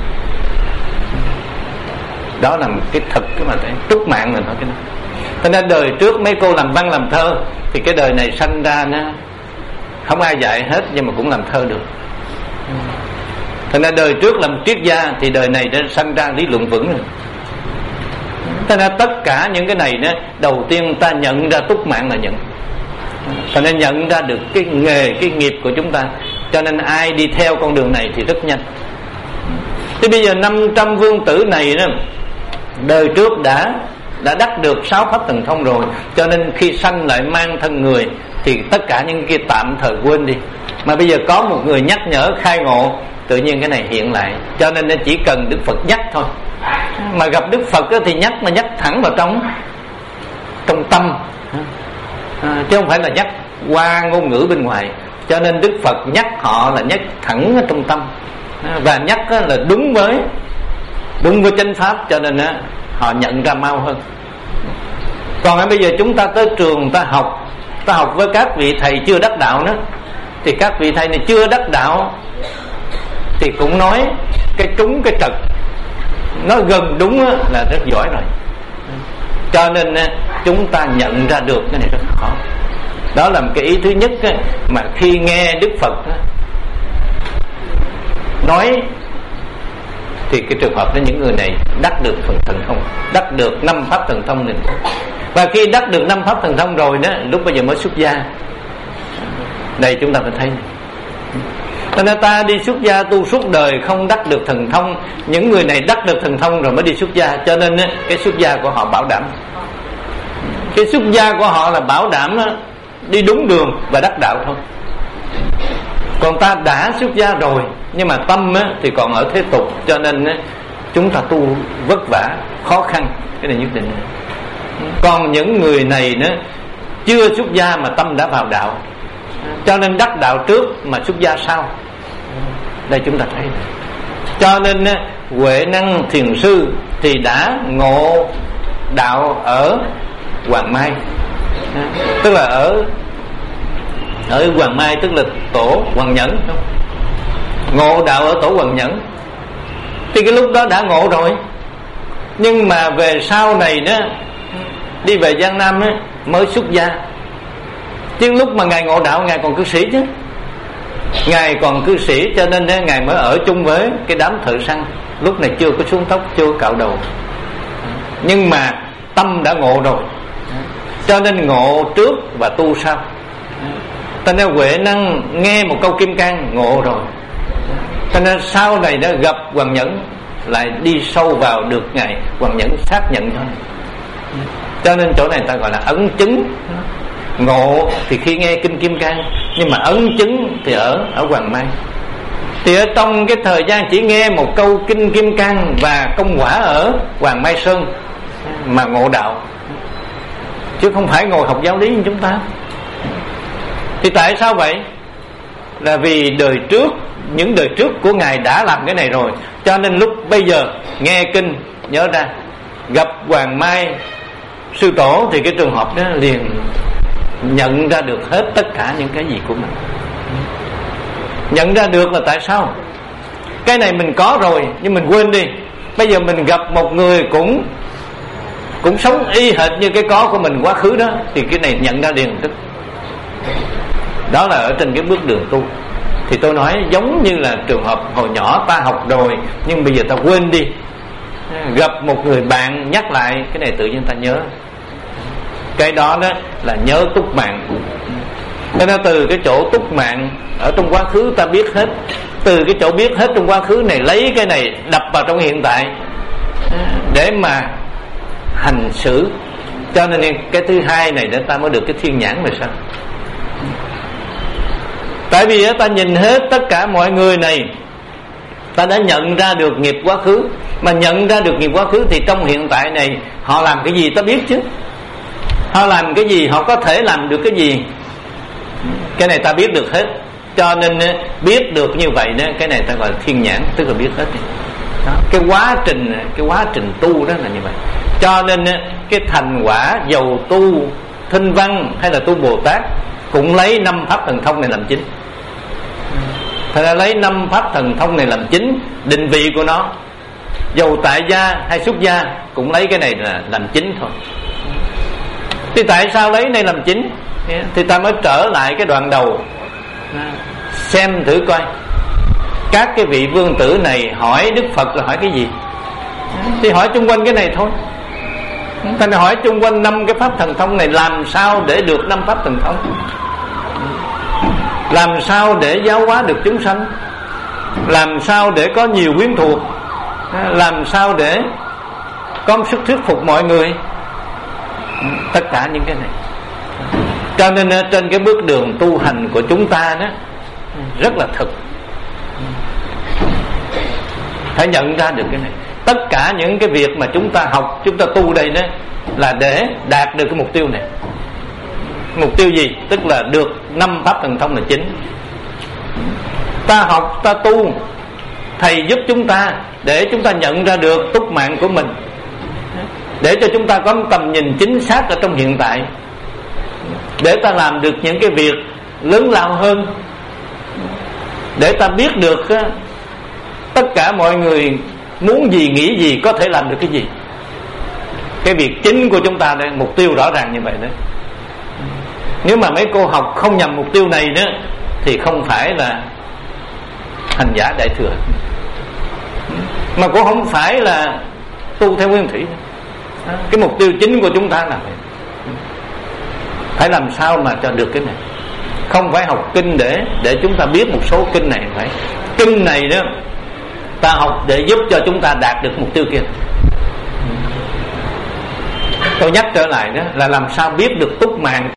Đó là một cái thật, cái mà túc mạng mình nói cái đó. Cho nên đời trước mấy cô làm văn làm thơ thì cái đời này sanh ra nó không ai dạy hết, nhưng mà cũng làm thơ được. Cho nên đời trước làm triết gia thì đời này đã sanh ra lý luận vững rồi. Cho nên tất cả những cái này đó, đầu tiên ta nhận ra túc mạng là nhận. Cho nên nhận ra được cái nghề, cái nghiệp của chúng ta. Cho nên ai đi theo con đường này thì rất nhanh. Thì bây giờ năm trăm vương tử này đó, đời trước đã đã đắc được sáu pháp thần thông rồi, cho nên khi sanh lại mang thân người thì tất cả những kia tạm thời quên đi. Mà bây giờ có một người nhắc nhở khai ngộ, tự nhiên cái này hiện lại. Cho nên nó chỉ cần Đức Phật nhắc thôi. Mà gặp Đức Phật thì nhắc mà nhắc thẳng vào trong trong tâm, à, chứ không phải là nhắc qua ngôn ngữ bên ngoài. Cho nên Đức Phật nhắc họ là nhắc thẳng ở trong tâm, và nhắc là đúng với đúng với chánh pháp, cho nên họ nhận ra mau hơn. Còn bây giờ chúng ta tới trường ta học, ta học với các vị thầy chưa đắc đạo nữa, thì các vị thầy này chưa đắc đạo thì cũng nói cái trúng cái trật, nói gần đúng là rất giỏi rồi. Cho nên chúng ta nhận ra được cái này rất khó. Đó là một cái ý thứ nhất mà khi nghe Đức Phật nói thì cái trường hợp đó những người này đắc được phần thần thông, đắc được năm pháp thần thông này. Và khi đắc được năm pháp thần thông rồi đó, lúc bây giờ mới xuất gia. Đây chúng ta phải thấy. Cho nên ta đi xuất gia tu suốt đời không đắc được thần thông. Những người này đắc được thần thông rồi mới đi xuất gia. Cho nên cái xuất gia của họ bảo đảm, cái xuất gia của họ là bảo đảm đi đúng đường và đắc đạo thôi. Còn ta đã xuất gia rồi nhưng mà tâm thì còn ở thế tục, cho nên chúng ta tu vất vả, khó khăn. Cái này nhất định. Còn những người này nữa chưa xuất gia mà tâm đã vào đạo, cho nên đắc đạo trước mà xuất gia sau. Đây chúng ta thấy. Cho nên Huệ Năng Thiền Sư thì đã ngộ đạo ở Hoàng Mai, tức là ở ở Hoàng Mai, tức là tổ Hoàng Nhẫn. Ngộ đạo ở tổ Hoàng Nhẫn thì cái lúc đó đã ngộ rồi, nhưng mà về sau này đó đi về Giang Nam đó, mới xuất gia. Chứ lúc mà ngài ngộ đạo ngài còn cư sĩ chứ, ngài còn cư sĩ, cho nên đó, ngài mới ở chung với cái đám thợ săn. Lúc này chưa có xuống tóc, chưa có cạo đầu, nhưng mà tâm đã ngộ rồi, cho nên ngộ trước và tu sau. Cho nên Huệ Năng nghe một câu kim cang ngộ rồi, cho nên sau này đã gặp Hoàng Nhẫn lại đi sâu vào được ngài Hoàng Nhẫn xác nhận thôi. Cho nên chỗ này ta gọi là ấn chứng. Ngộ thì khi nghe kinh kim cang, nhưng mà ấn chứng thì ở ở Hoàng Mai. Thì ở trong cái thời gian chỉ nghe một câu kinh kim cang và công quả ở Hoàng Mai Sơn mà ngộ đạo, chứ không phải ngồi học giáo lý như chúng ta. Thì tại sao vậy? Là vì đời trước, những đời trước của ngài đã làm cái này rồi, cho nên lúc bây giờ nghe kinh nhớ ra, gặp Hoàng Mai sư tổ thì cái trường hợp đó liền nhận ra được hết tất cả những cái gì của mình. Nhận ra được là tại sao cái này mình có rồi nhưng mình quên đi. Bây giờ mình gặp một người cũng cũng sống y hệt như cái có của mình quá khứ đó, thì cái này nhận ra liền tức. Đó là ở trên cái bước đường tu. Thì tôi nói giống như là trường hợp hồi nhỏ ta học rồi nhưng bây giờ ta quên đi, gặp một người bạn nhắc lại cái này tự nhiên ta nhớ. Cái đó đó là nhớ túc mạng. Cho nên từ cái chỗ túc mạng ở trong quá khứ ta biết hết, từ cái chỗ biết hết trong quá khứ này lấy cái này đập vào trong hiện tại để mà hành xử. Cho nên cái thứ hai này để ta mới được cái thiên nhãn. Mà sao? Tại vì ta nhìn hết tất cả mọi người này, ta đã nhận ra được nghiệp quá khứ. Mà nhận ra được nghiệp quá khứ thì trong hiện tại này họ làm cái gì ta biết chứ. Họ làm cái gì, họ có thể làm được cái gì, cái này ta biết được hết. Cho nên biết được như vậy đó, cái này ta gọi là thiên nhãn, tức là biết hết đó. Cái quá trình Cái quá trình tu đó là như vậy. Cho nên cái thành quả dầu tu Thinh Văn hay là tu Bồ Tát cũng lấy năm pháp thần thông này làm chính. Thật ra lấy năm pháp thần thông này làm chính định vị của nó. Dầu tại gia hay xuất gia cũng lấy cái này là làm chính thôi. Thì tại sao lấy này làm chính? Thì ta mới trở lại cái đoạn đầu, xem thử coi các cái vị vương tử này hỏi Đức Phật là hỏi cái gì. Thì hỏi chung quanh cái này thôi. Ta hỏi chung quanh năm cái pháp thần thông này, làm sao để được năm pháp thần thông, làm sao để giáo hóa được chúng sanh, làm sao để có nhiều quyến thuộc, làm sao để có sức thuyết phục mọi người. Tất cả những cái này. Cho nên trên cái bước đường tu hành của chúng ta đó rất là thực, phải nhận ra được cái này. Tất cả những cái việc mà chúng ta học, chúng ta tu đây đó là để đạt được cái mục tiêu này. Mục tiêu gì? Tức là được năm pháp thần thông là chính. Ta học, ta tu, thầy giúp chúng ta để chúng ta nhận ra được túc mạng của mình, để cho chúng ta có một tầm nhìn chính xác ở trong hiện tại, để ta làm được những cái việc lớn lao hơn, để ta biết được tất cả mọi người muốn gì, nghĩ gì, có thể làm được cái gì. Cái việc chính của chúng ta đây, mục tiêu rõ ràng như vậy đấy. Nếu mà mấy cô học không nhằm mục tiêu này nữa thì không phải là hành giả đại thừa, mà cũng không phải là tu theo nguyên thủy. Cái mục tiêu chính của chúng ta là phải làm sao mà cho được cái này. Không phải học kinh để để chúng ta biết một số kinh này, phải kinh này đó ta học để giúp cho chúng ta đạt được mục tiêu kia. Tôi nhắc trở lại đó là làm sao biết được túc mạng